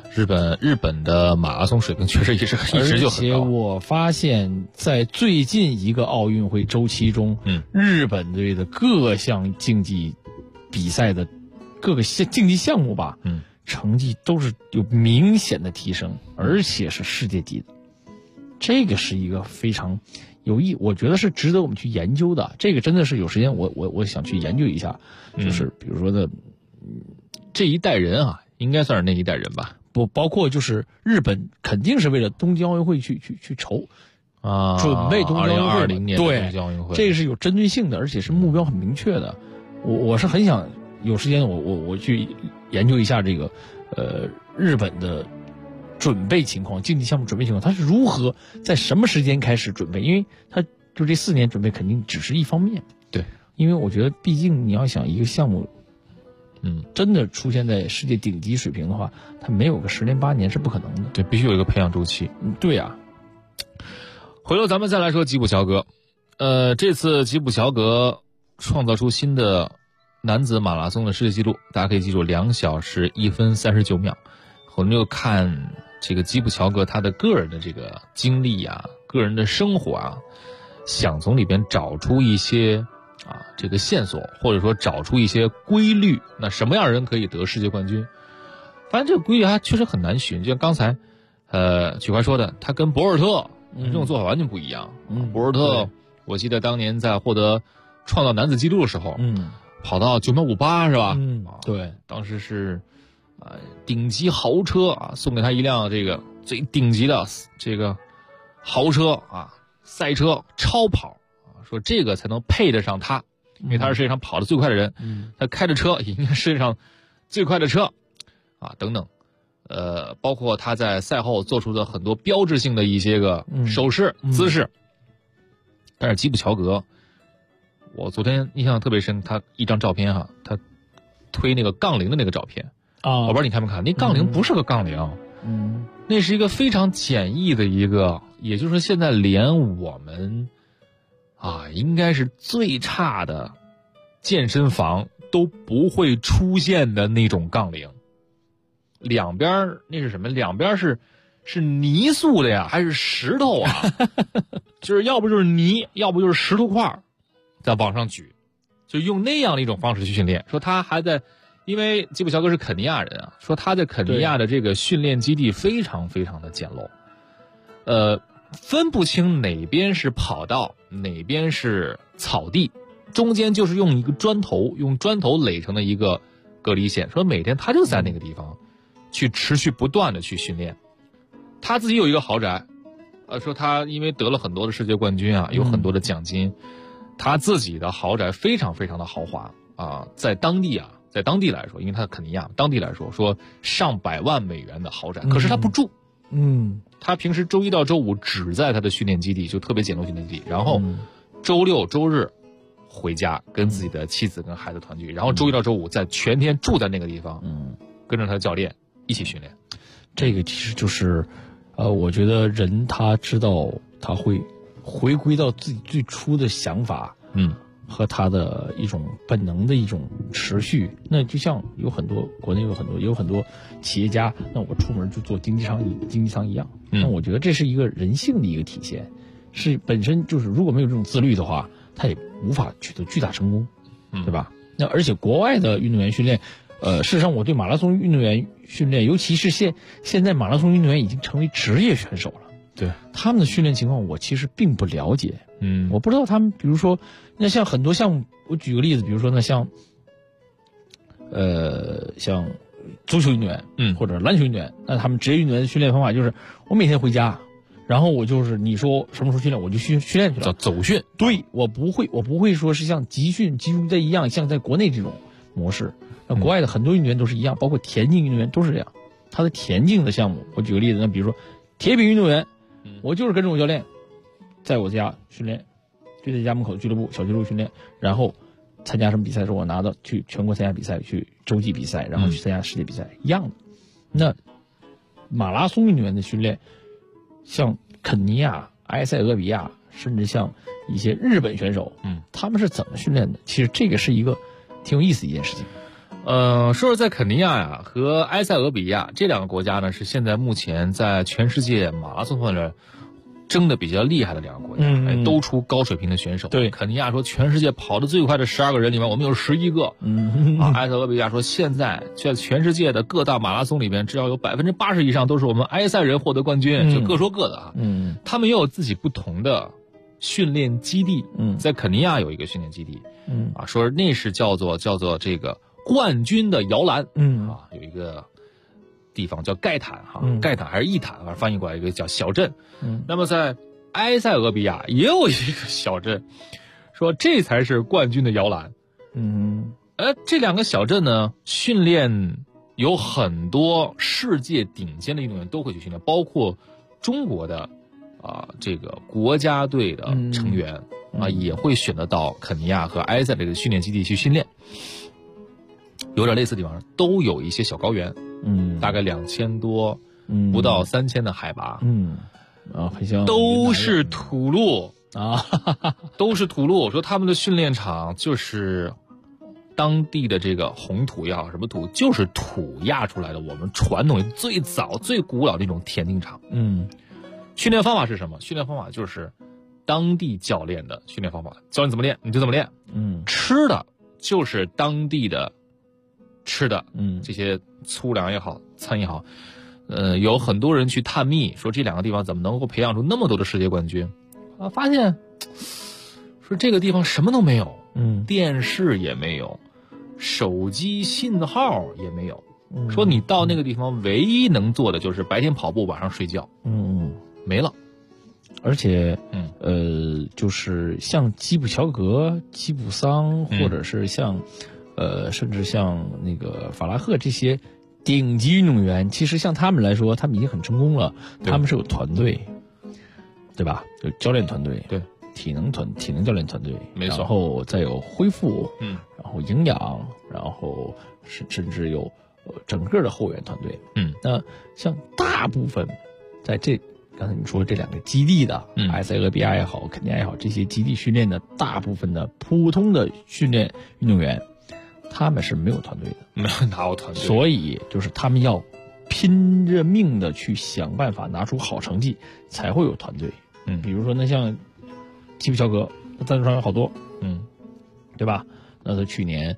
日本的马拉松水平确实一直就很高。 而且我发现，在最近一个奥运会周期中，日本队的各项竞技比赛的各个竞技项目吧，成绩都是有明显的提升，而且是世界级的。这个是一个非常我觉得是值得我们去研究的。这个真的是有时间我想去研究一下，就是比如说的这一代人啊，应该算是那一代人吧。 不包括就是日本肯定是为了东京奥运会去筹啊，准备东京奥运会。 2020年对， 东京奥运会这个是有针对性的，而且是目标很明确的。我是很想有时间我去研究一下这个日本的准备情况，竞技项目准备情况，它是如何在什么时间开始准备？因为它就这4年准备肯定只是一方面。 对， 因为我觉得毕竟你要想一个项目真的出现在世界顶级水平的话，它没有个10年8年是不可能的。 对，必须有一个培养周期。 对呀。 回头咱们再来说吉普乔格，这次吉普乔格创造出新的男子马拉松的世界纪录，大家可以记住2小时1分39秒。我们就看这个吉普乔格他的个人的这个经历啊，个人的生活啊，想从里边找出一些这个线索，或者说找出一些规律。那什么样的人可以得世界冠军？反正这个规律还确实很难寻。就像刚才曲怀说的，他跟博尔特这种做法完全不一样。博尔特我记得当年在获得创造男子纪录的时候，跑到9秒58是吧？ 对， 当时是顶级豪车啊，送给他一辆这个最顶级的这个豪车啊，赛车超跑啊，说这个才能配得上他，因为他是世界上跑得最快的人，他开的车也应该是世界上最快的车啊，等等。包括他在赛后做出的很多标志性的一些个手势、姿势。但是吉普乔格，我昨天印象特别深，他一张照片哈，他推那个杠铃的那个照片啊，我不知道你看没看，那杠铃不是个杠铃，那是一个非常简易的一个，也就是说现在连我们应该是最差的健身房都不会出现的那种杠铃。两边那是什么？两边是泥塑的呀，还是石头啊？就是要不就是泥，要不就是石头块，在往上举，就用那样的一种方式去训练。说他还在，因为吉普乔格是肯尼亚人啊，说他在肯尼亚的这个训练基地非常非常的简陋，分不清哪边是跑道，哪边是草地，中间就是用一个砖头垒成的一个隔离线。说每天他就在那个地方去持续不断的去训练。他自己有一个豪宅，说他因为得了很多的世界冠军啊，有很多的奖金，他自己的豪宅非常非常的豪华啊，在当地来说，因为他肯尼亚当地来说上百万美元的豪宅，可是他不住，他平时周一到周五只在他的训练基地，就特别简陋训练基地，然后周六周日回家跟自己的妻子跟孩子团聚，然后周一到周五在全天住在那个地方，跟着他的教练一起训练。 这个其实就是我觉得人他知道他会回归到自己最初的想法，和他的一种本能的一种持续。那就像国内有很多企业家，那我出门就做经济舱一样。那我觉得这是一个人性的一个体现，是本身就是如果没有这种自律的话，他也无法取得巨大成功，对吧？那而且国外的运动员训练，事实上我对马拉松运动员训练，尤其是现在马拉松运动员已经成为职业选手了， 对他们的训练情况我其实并不了解，我不知道他们，比如说那像很多项目，我举个例子，比如说那像足球运动员，或者篮球运动员，那他们职业运动员的训练方法就是我每天回家，然后我就是你说什么时候训练我就训练去了， 叫走训。 对，我不会说是像集训集中在一样，像在国内这种模式。那国外的很多运动员都是一样，包括田径运动员都是这样。他的田径的项目，我举个例子，那比如说铁饼运动员，我就是跟着我教练，在我家训练，就在家门口的小俱乐部训练，然后参加什么比赛的时候，我拿到去全国参加比赛，去洲际比赛，然后去参加世界比赛，一样的。那马拉松运动员的训练，像肯尼亚、埃塞俄比亚，甚至像一些日本选手，他们是怎么训练的？其实这个是一个挺有意思的一件事情。 说说在肯尼亚呀和埃塞俄比亚这两个国家呢，是现在目前在全世界马拉松方面争的比较厉害的两个国家，都出高水平的选手。 对， 肯尼亚说全世界跑得最快的12个人里面，我们有11个。埃塞俄比亚说现在全世界的各大马拉松里面，只要有80%以上都是我们埃塞人获得冠军，就各说各的啊。他们也有自己不同的训练基地。在肯尼亚有一个训练基地。说那是叫做这个冠军的摇篮。有一个地方叫盖坦盖坦还是伊坦翻译过来一个叫小镇。那么在埃塞俄比亚也有一个小镇，说这才是冠军的摇篮。这两个小镇呢，训练有很多世界顶尖的运动员都会去训练，包括中国的这个国家队的成员也会选择到肯尼亚和埃塞这个训练基地去训练。有点类似的地方都有一些小高原，大概2000多，不到3000的海拔， 很像都是土路都是土路。说他们的训练场就是当地的这个红土也好，什么土，就是土压出来的，我们传统最早最古老的那种田径场。训练方法是什么？训练方法就是当地教练的训练方法，教你怎么练你就怎么练。吃的就是当地的吃的，这些粗粮也好，餐也好，有很多人去探秘，说这两个地方怎么能够培养出那么多的世界冠军？发现说这个地方什么都没有，电视也没有，手机信号也没有。说你到那个地方唯一能做的就是白天跑步，晚上睡觉，没了。 而且，就是像基普乔格、基普桑，或者是像，甚至像那个法拉赫这些顶级运动员，其实像他们来说，他们已经很成功了。他们是有团队，对吧？有教练团队， 对， 体能教练团队， 没错。 然后再有恢复，然后营养，然后甚至有整个的后援团队。那像大部分在刚才你说这两个基地的，埃塞俄比亚也好，肯尼亚也好，这些基地训练的大部分的普通的训练运动员，他们是没有团队的， 哪有团队？ 所以就是他们要拼着命的去想办法拿出好成绩，才会有团队。比如说那像基普乔格，赞助商有好多，对吧？那他去年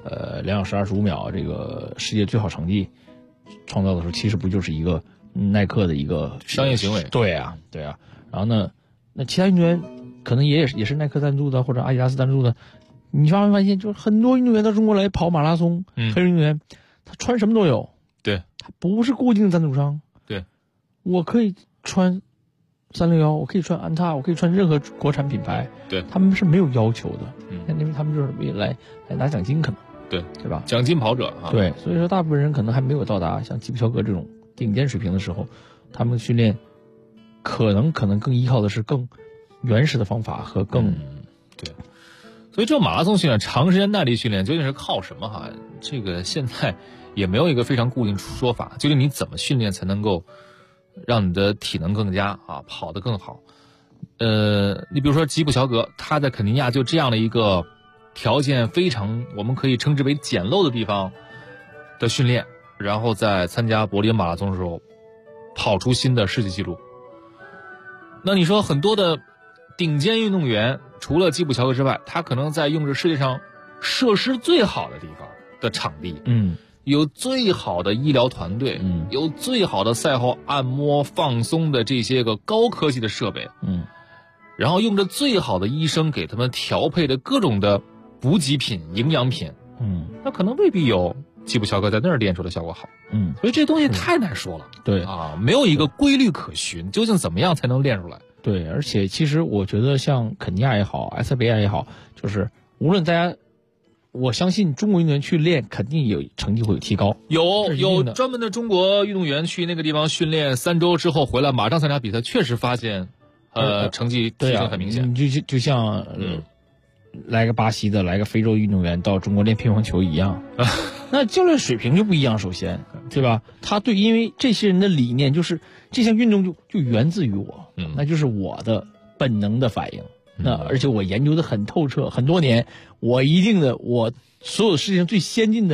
2小时25秒这个世界最好成绩创造的时候，其实不就是一个耐克的一个商业行为？ 对啊。然后呢，那其他运动员可能也是耐克赞助的或者阿迪达斯赞助的。你发没发现，就是很多运动员到中国来跑马拉松，黑人运动员他穿什么都有， 对， 他不是固定的赞助商， 对， 我可以穿361，我可以穿安踏，我可以穿任何国产品牌， 对， 他们是没有要求的，因为他们就是为来拿奖金，可能对吧？ 奖金跑者对，所以说大部分人可能还没有到达像基普乔格这种顶尖水平的时候，他们训练可能更依靠的是更原始的方法和更对。所以这马拉松训练、长时间耐力训练究竟是靠什么这个现在也没有一个非常固定说法。究竟你怎么训练才能够让你的体能更佳跑得更好？你比如说吉普乔格，他在肯尼亚就这样的一个条件非常我们可以称之为简陋的地方的训练，然后在参加柏林马拉松的时候跑出新的世界纪录。那你说很多的顶尖运动员除了基普乔格之外，他可能在用着世界上设施最好的地方的场地，有最好的医疗团队，有最好的赛后按摩放松的这些个高科技的设备，然后用着最好的医生给他们调配的各种的补给品、营养品，那可能未必有基普乔格在那儿练出的效果好，所以这东西太难说了， 对没有一个规律可循，究竟怎么样才能练出来？ 对，而且其实我觉得像肯尼亚也好，埃塞俄比亚也好，就是无论大家，我相信中国运动员去练肯定有成绩会有提高。 有专门的中国运动员去那个地方训练3周之后回来马上参加比赛，确实发现成绩提升很明显。 就像来个巴西的，来个非洲运动员到中国练乒乓球一样，那教练水平就不一样。首先，对吧？因为这些人的理念就是这项运动就源自于我，那就是我的本能的反应。那而且我研究的很透彻，很多年，我所有世界上最先进的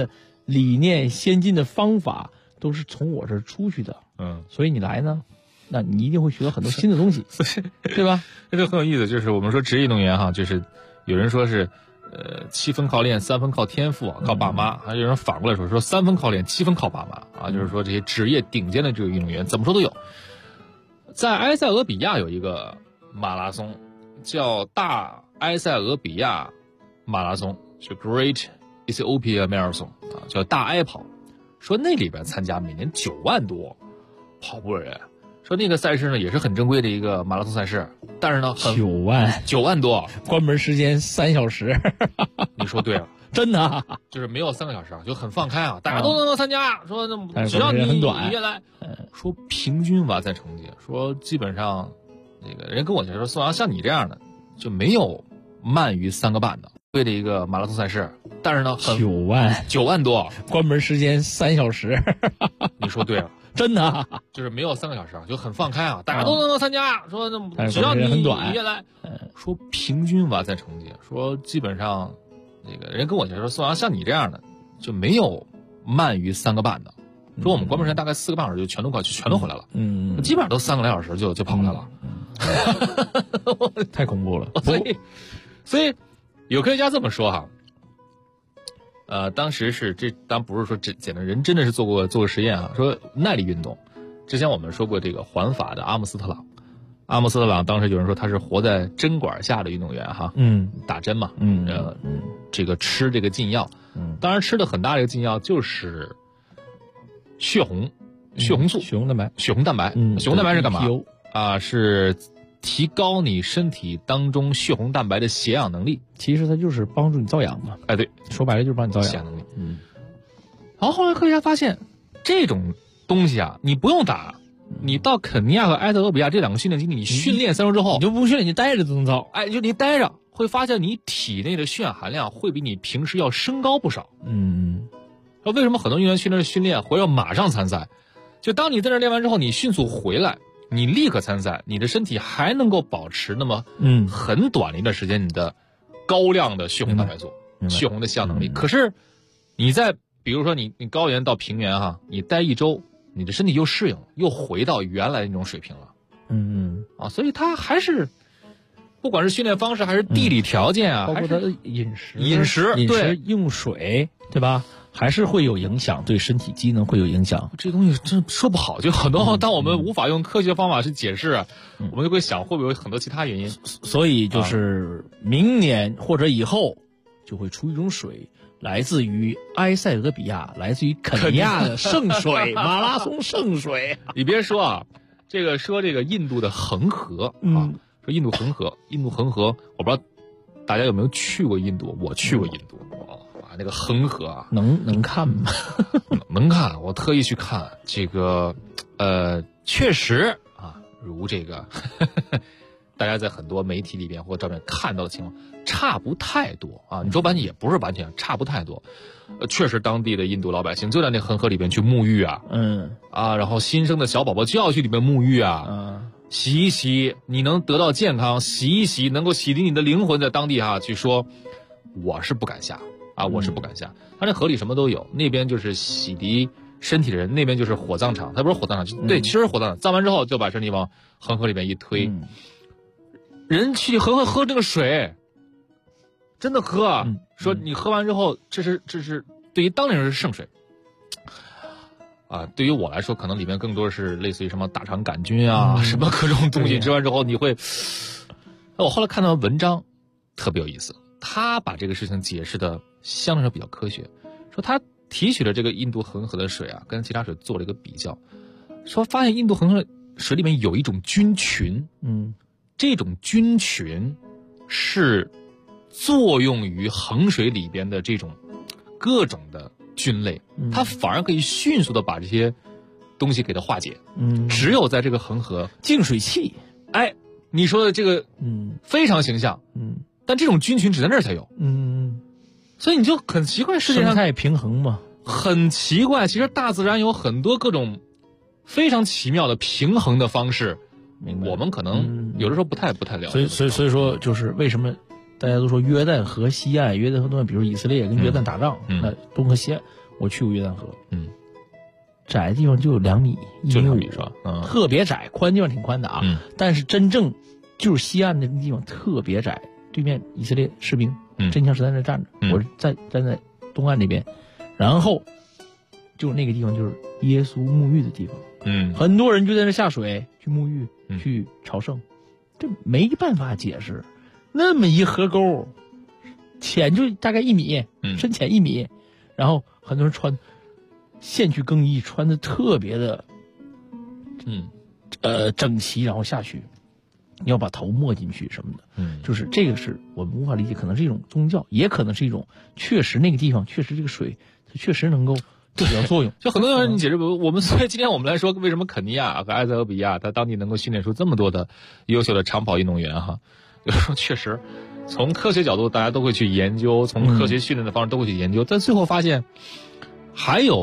理念、先进的方法都是从我这儿出去的。所以你来呢，那你一定会学到很多新的东西，对吧？ 这就很有意思，就是我们说职业运动员哈，就是有人说是7分靠练，3分靠天赋，靠爸妈，还有人反过来说3分靠练，7分靠爸妈啊，就是说这些职业顶尖的这个运动员怎么说都有。在埃塞俄比亚有一个马拉松叫大埃塞俄比亚马拉松，是 Great Ethiopia Marathon 啊，叫大埃跑。说那里边参加每年9万多跑步的人，说那个赛事呢也是很正规的一个马拉松赛事，但是呢 9万多， 关门时间 3小时。 你说对了， 真的啊， 就是没有3个小时啊，就很放开啊，大家都能参加。说那只要你越来，说平均完赛成绩，说基本上那个人跟我说宋阳像你这样的就没有慢于3个半的。为了一个马拉松赛事，但是呢9万多， 关门时间3小时。 你说对了， 真的啊， 就是没有3个小时啊，就很放开啊，大家都能参加。说那只要你越来，说平均完赛成绩，说基本上那个人跟我说宋阳像你这样的就没有慢于3个半的。说我们关门时间大概4个半小时就全都回来了，基本上都3个来小时就跑来了， 太恐怖了。 所以有科学家这么说哈，当时是当不是说简单人真的是做过实验啊，说耐力运动，之前我们说过这个环法的阿姆斯特朗当时有人说他是活在针管下的运动员哈，打针嘛，这个吃这个禁药，当然吃的很大的一个禁药就是血红素、血红蛋白。血红蛋白是干嘛啊？是提高你身体当中血红蛋白的携氧能力， 其实它就是帮助你造氧嘛。 哎，对， 说白了就是帮你造氧能力。然后后来科学家发现，这种东西啊，你不用打，你到肯尼亚和埃塞俄比亚这2个训练基地，你训练3周之后， 你就不训练，你待着就能造。 哎，就你待着，会发现你体内的血氧含量会比你平时要升高不少。那为什么很多运动员训练回来马上参赛？就当你在这练完之后，你迅速回来。你立刻参赛，你的身体还能够保持那么很短的一段时间你的高量的血红蛋白素、血红的携氧能力。可是你在比如说你高原到平原哈，你待1周，你的身体又适应了，又回到原来的那种水平了。所以它还是不管是训练方式还是地理条件啊， 包括它的饮食用水，对吧？还是会有影响，对身体机能会有影响。 这东西真说不好，就很多当我们无法用科学方法去解释，我们就会想会不会有很多其他原因。 所以就是明年或者以后就会出一种水，来自于埃塞俄比亚，来自于肯尼亚的圣水，马拉松圣水。 你别说啊，这个印度的恒河啊，说印度恒河，我不知道大家有没有去过印度，我去过印度。那个恒河啊， 能看吗？ 能看，我特意去看这个，确实啊，如这个大家在很多媒体里边或照片看到的情况差不太多啊。你说完全也不是完全差不太多，确实当地的印度老百姓就在那恒河里边去沐浴啊，然后新生的小宝宝就要去里面沐浴啊，洗一洗，你能得到健康，洗一洗能够洗涤你的灵魂，在当地去说，我是不敢下。我是不敢下，它这河里什么都有，那边就是洗涤身体的人，那边就是火葬场，它不是火葬场，对，其实是火葬场，葬完之后就把身体往恒河里面一推，人去恒河喝这个水，真的喝，说你喝完之后，这是对于当地人是圣水，对于我来说，可能里面更多是类似于什么大肠杆菌啊，什么各种东西，吃完之后你会，我后来看到文章特别有意思，他把这个事情解释的相对来说比较科学，说他提取了这个印度恒河的水啊，跟其他水做了一个比较，说发现印度恒河水里面有一种菌群，这种菌群是作用于恒水里边的这种各种的菌类，它反而可以迅速的把这些东西给它化解。只有在这个恒河净水器， 哎，你说的这个，非常形象，但这种菌群只在那儿才有，所以你就很奇怪，世界上生态平衡嘛， 很奇怪。其实大自然有很多各种非常奇妙的平衡的方式，我们可能有的时候不太了解。 所以说，就是为什么大家都说约旦河西岸，约旦河东岸，比如以色列跟约旦打仗，那东河西岸， 我去过约旦河，窄的地方就有2米1.5米是吧？ 特别窄，宽地方挺宽的啊。但是真正就是西岸的地方特别窄，对面以色列士兵真枪实弹在站着，我是站在东岸那边，然后就是那个地方就是耶稣沐浴的地方，很多人就在那下水去沐浴，去朝圣，这没办法解释，那么一河沟，浅就大概1米，深浅1米，然后很多人现去更衣，穿的特别的，整齐，然后下去，你要把头没进去什么的，就是这个是我们无法理解，可能是一种宗教，也可能是一种确实那个地方确实这个水它确实能够起到作用。 就很多人你解释不，我们所以今天我们来说，为什么肯尼亚和埃塞俄比亚它当地能够训练出这么多的优秀的长跑运动员哈？有时候确实从科学角度大家都会去研究，从科学训练的方式都会去研究，但最后发现还有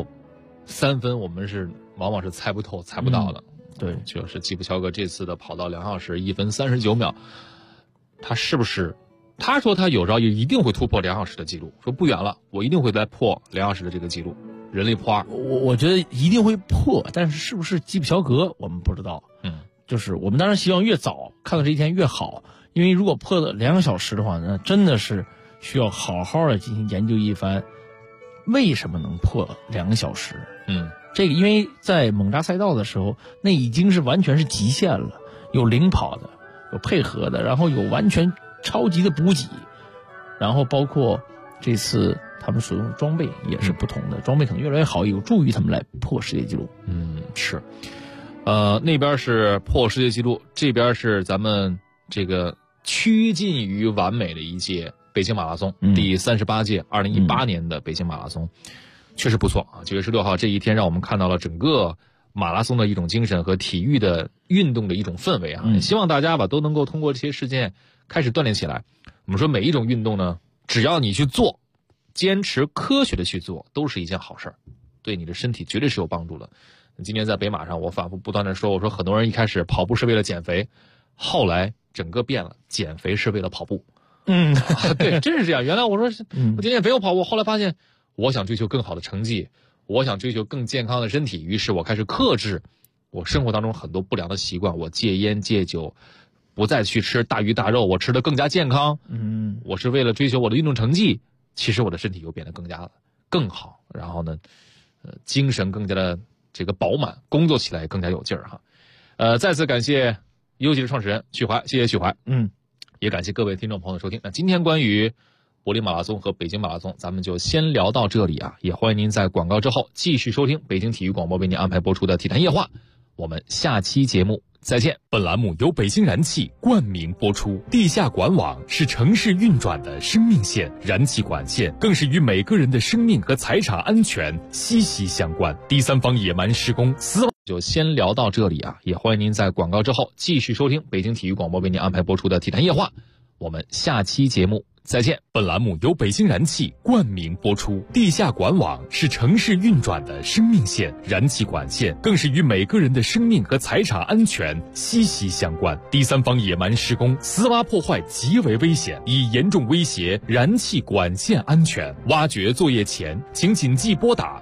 3分我们是往往是猜不透猜不到的。 对， 就是基普乔格这次的跑到2小时1分39秒，他是不是他说他有朝一日一定会突破2小时的记录，说不远了我一定会来破2小时的这个记录，人类破2。 我觉得一定会破，但是是不是基普乔格我们不知道。就是我们当然希望越早看到这一天越好，因为如果破了2小时的话呢，真的是需要好好的进行研究一番，为什么能破2小时？这个因为在蒙扎赛道的时候，那已经是完全是极限了，有领跑的，有配合的，然后有完全超级的补给，然后包括这次他们所用的装备也是不同的，装备可能越来越好，有助于他们来破世界纪录。 是，那边是破世界纪录，这边是咱们这个趋近于完美的一届北京马拉松，第38届2018年的北京马拉松。确实不错啊！9月16号这一天，让我们看到了整个马拉松的一种精神和体育的运动的一种氛围啊！希望大家吧都能够通过这些事件开始锻炼起来。我们说每一种运动呢，只要你去做，坚持科学的去做，都是一件好事儿，对你的身体绝对是有帮助的。今天在北马上，我反复不断的说，我说很多人一开始跑步是为了减肥，后来整个变了，减肥是为了跑步。对，真是这样。原来我说我减肥我跑步，后来发现。我想追求更好的成绩，我想追求更健康的身体，于是我开始克制我生活当中很多不良的习惯，我戒烟戒酒，不再去吃大鱼大肉，我吃得更加健康。我是为了追求我的运动成绩，其实我的身体又变得更加更好，然后呢精神更加的这个饱满，工作起来也更加有劲儿哈。再次感谢优吉的创始人许怀，谢谢许怀。也感谢各位听众朋友的收听。那今天关于柏林马拉松和北京马拉松咱们就先聊到这里啊，也欢迎您在广告之后继续收听北京体育广播为您安排播出的体坛夜话，我们下期节目再见。 本栏目由北京燃气冠名播出。地下管网是城市运转的生命线，燃气管线更是与每个人的生命和财产安全息息相关。第三方野蛮施工就先聊到这里啊，也欢迎您在广告之后继续收听北京体育广播为您安排播出的体坛夜话，我们下期节目再见。 本栏目由北京燃气冠名播出。地下管网是城市运转的生命线，燃气管线更是与每个人的生命和财产安全息息相关。第三方野蛮施工、私挖破坏极为危险，已严重威胁燃气管线安全。挖掘作业前，请谨记拨打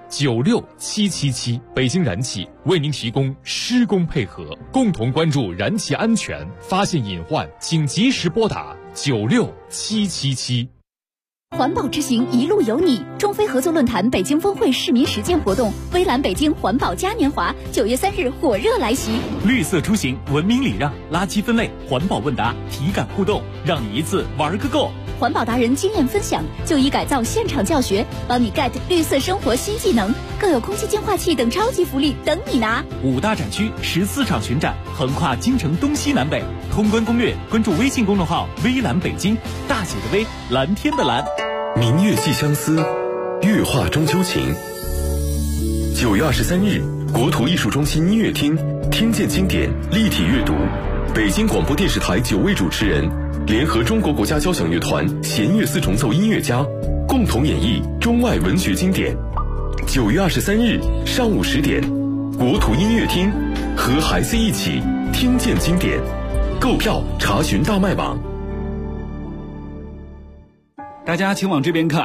96777。北京燃气为您提供施工配合，共同关注燃气安全，发现隐患请及时拨打96777。 环保之行一路有你，中非合作论坛北京峰会市民实践活动，微蓝北京环保嘉年华9月3日火热来袭。 绿色出行，文明礼让，垃圾分类，环保问答，体感互动，让你一次玩个够。 环保达人经验分享，就医改造现场教学，帮你 get 绿色生活新技能，更有空气净化器等超级福利等你拿。 5大展区14场巡展，横跨京城东西南北。通关攻略，关注微信公众号微蓝北京，大写的微，蓝天的蓝。 明月寄相思，月画中秋情。9月23日，国土艺术中心音乐厅，听见经典立体阅读，北京广播电视台9位主持人联合中国国家交响乐团弦乐四重奏音乐家，共同演绎中外文学经典。9月23日上午10点，国土音乐厅和孩子一起听见经典。购票查询大麦网。 大家请往这边看。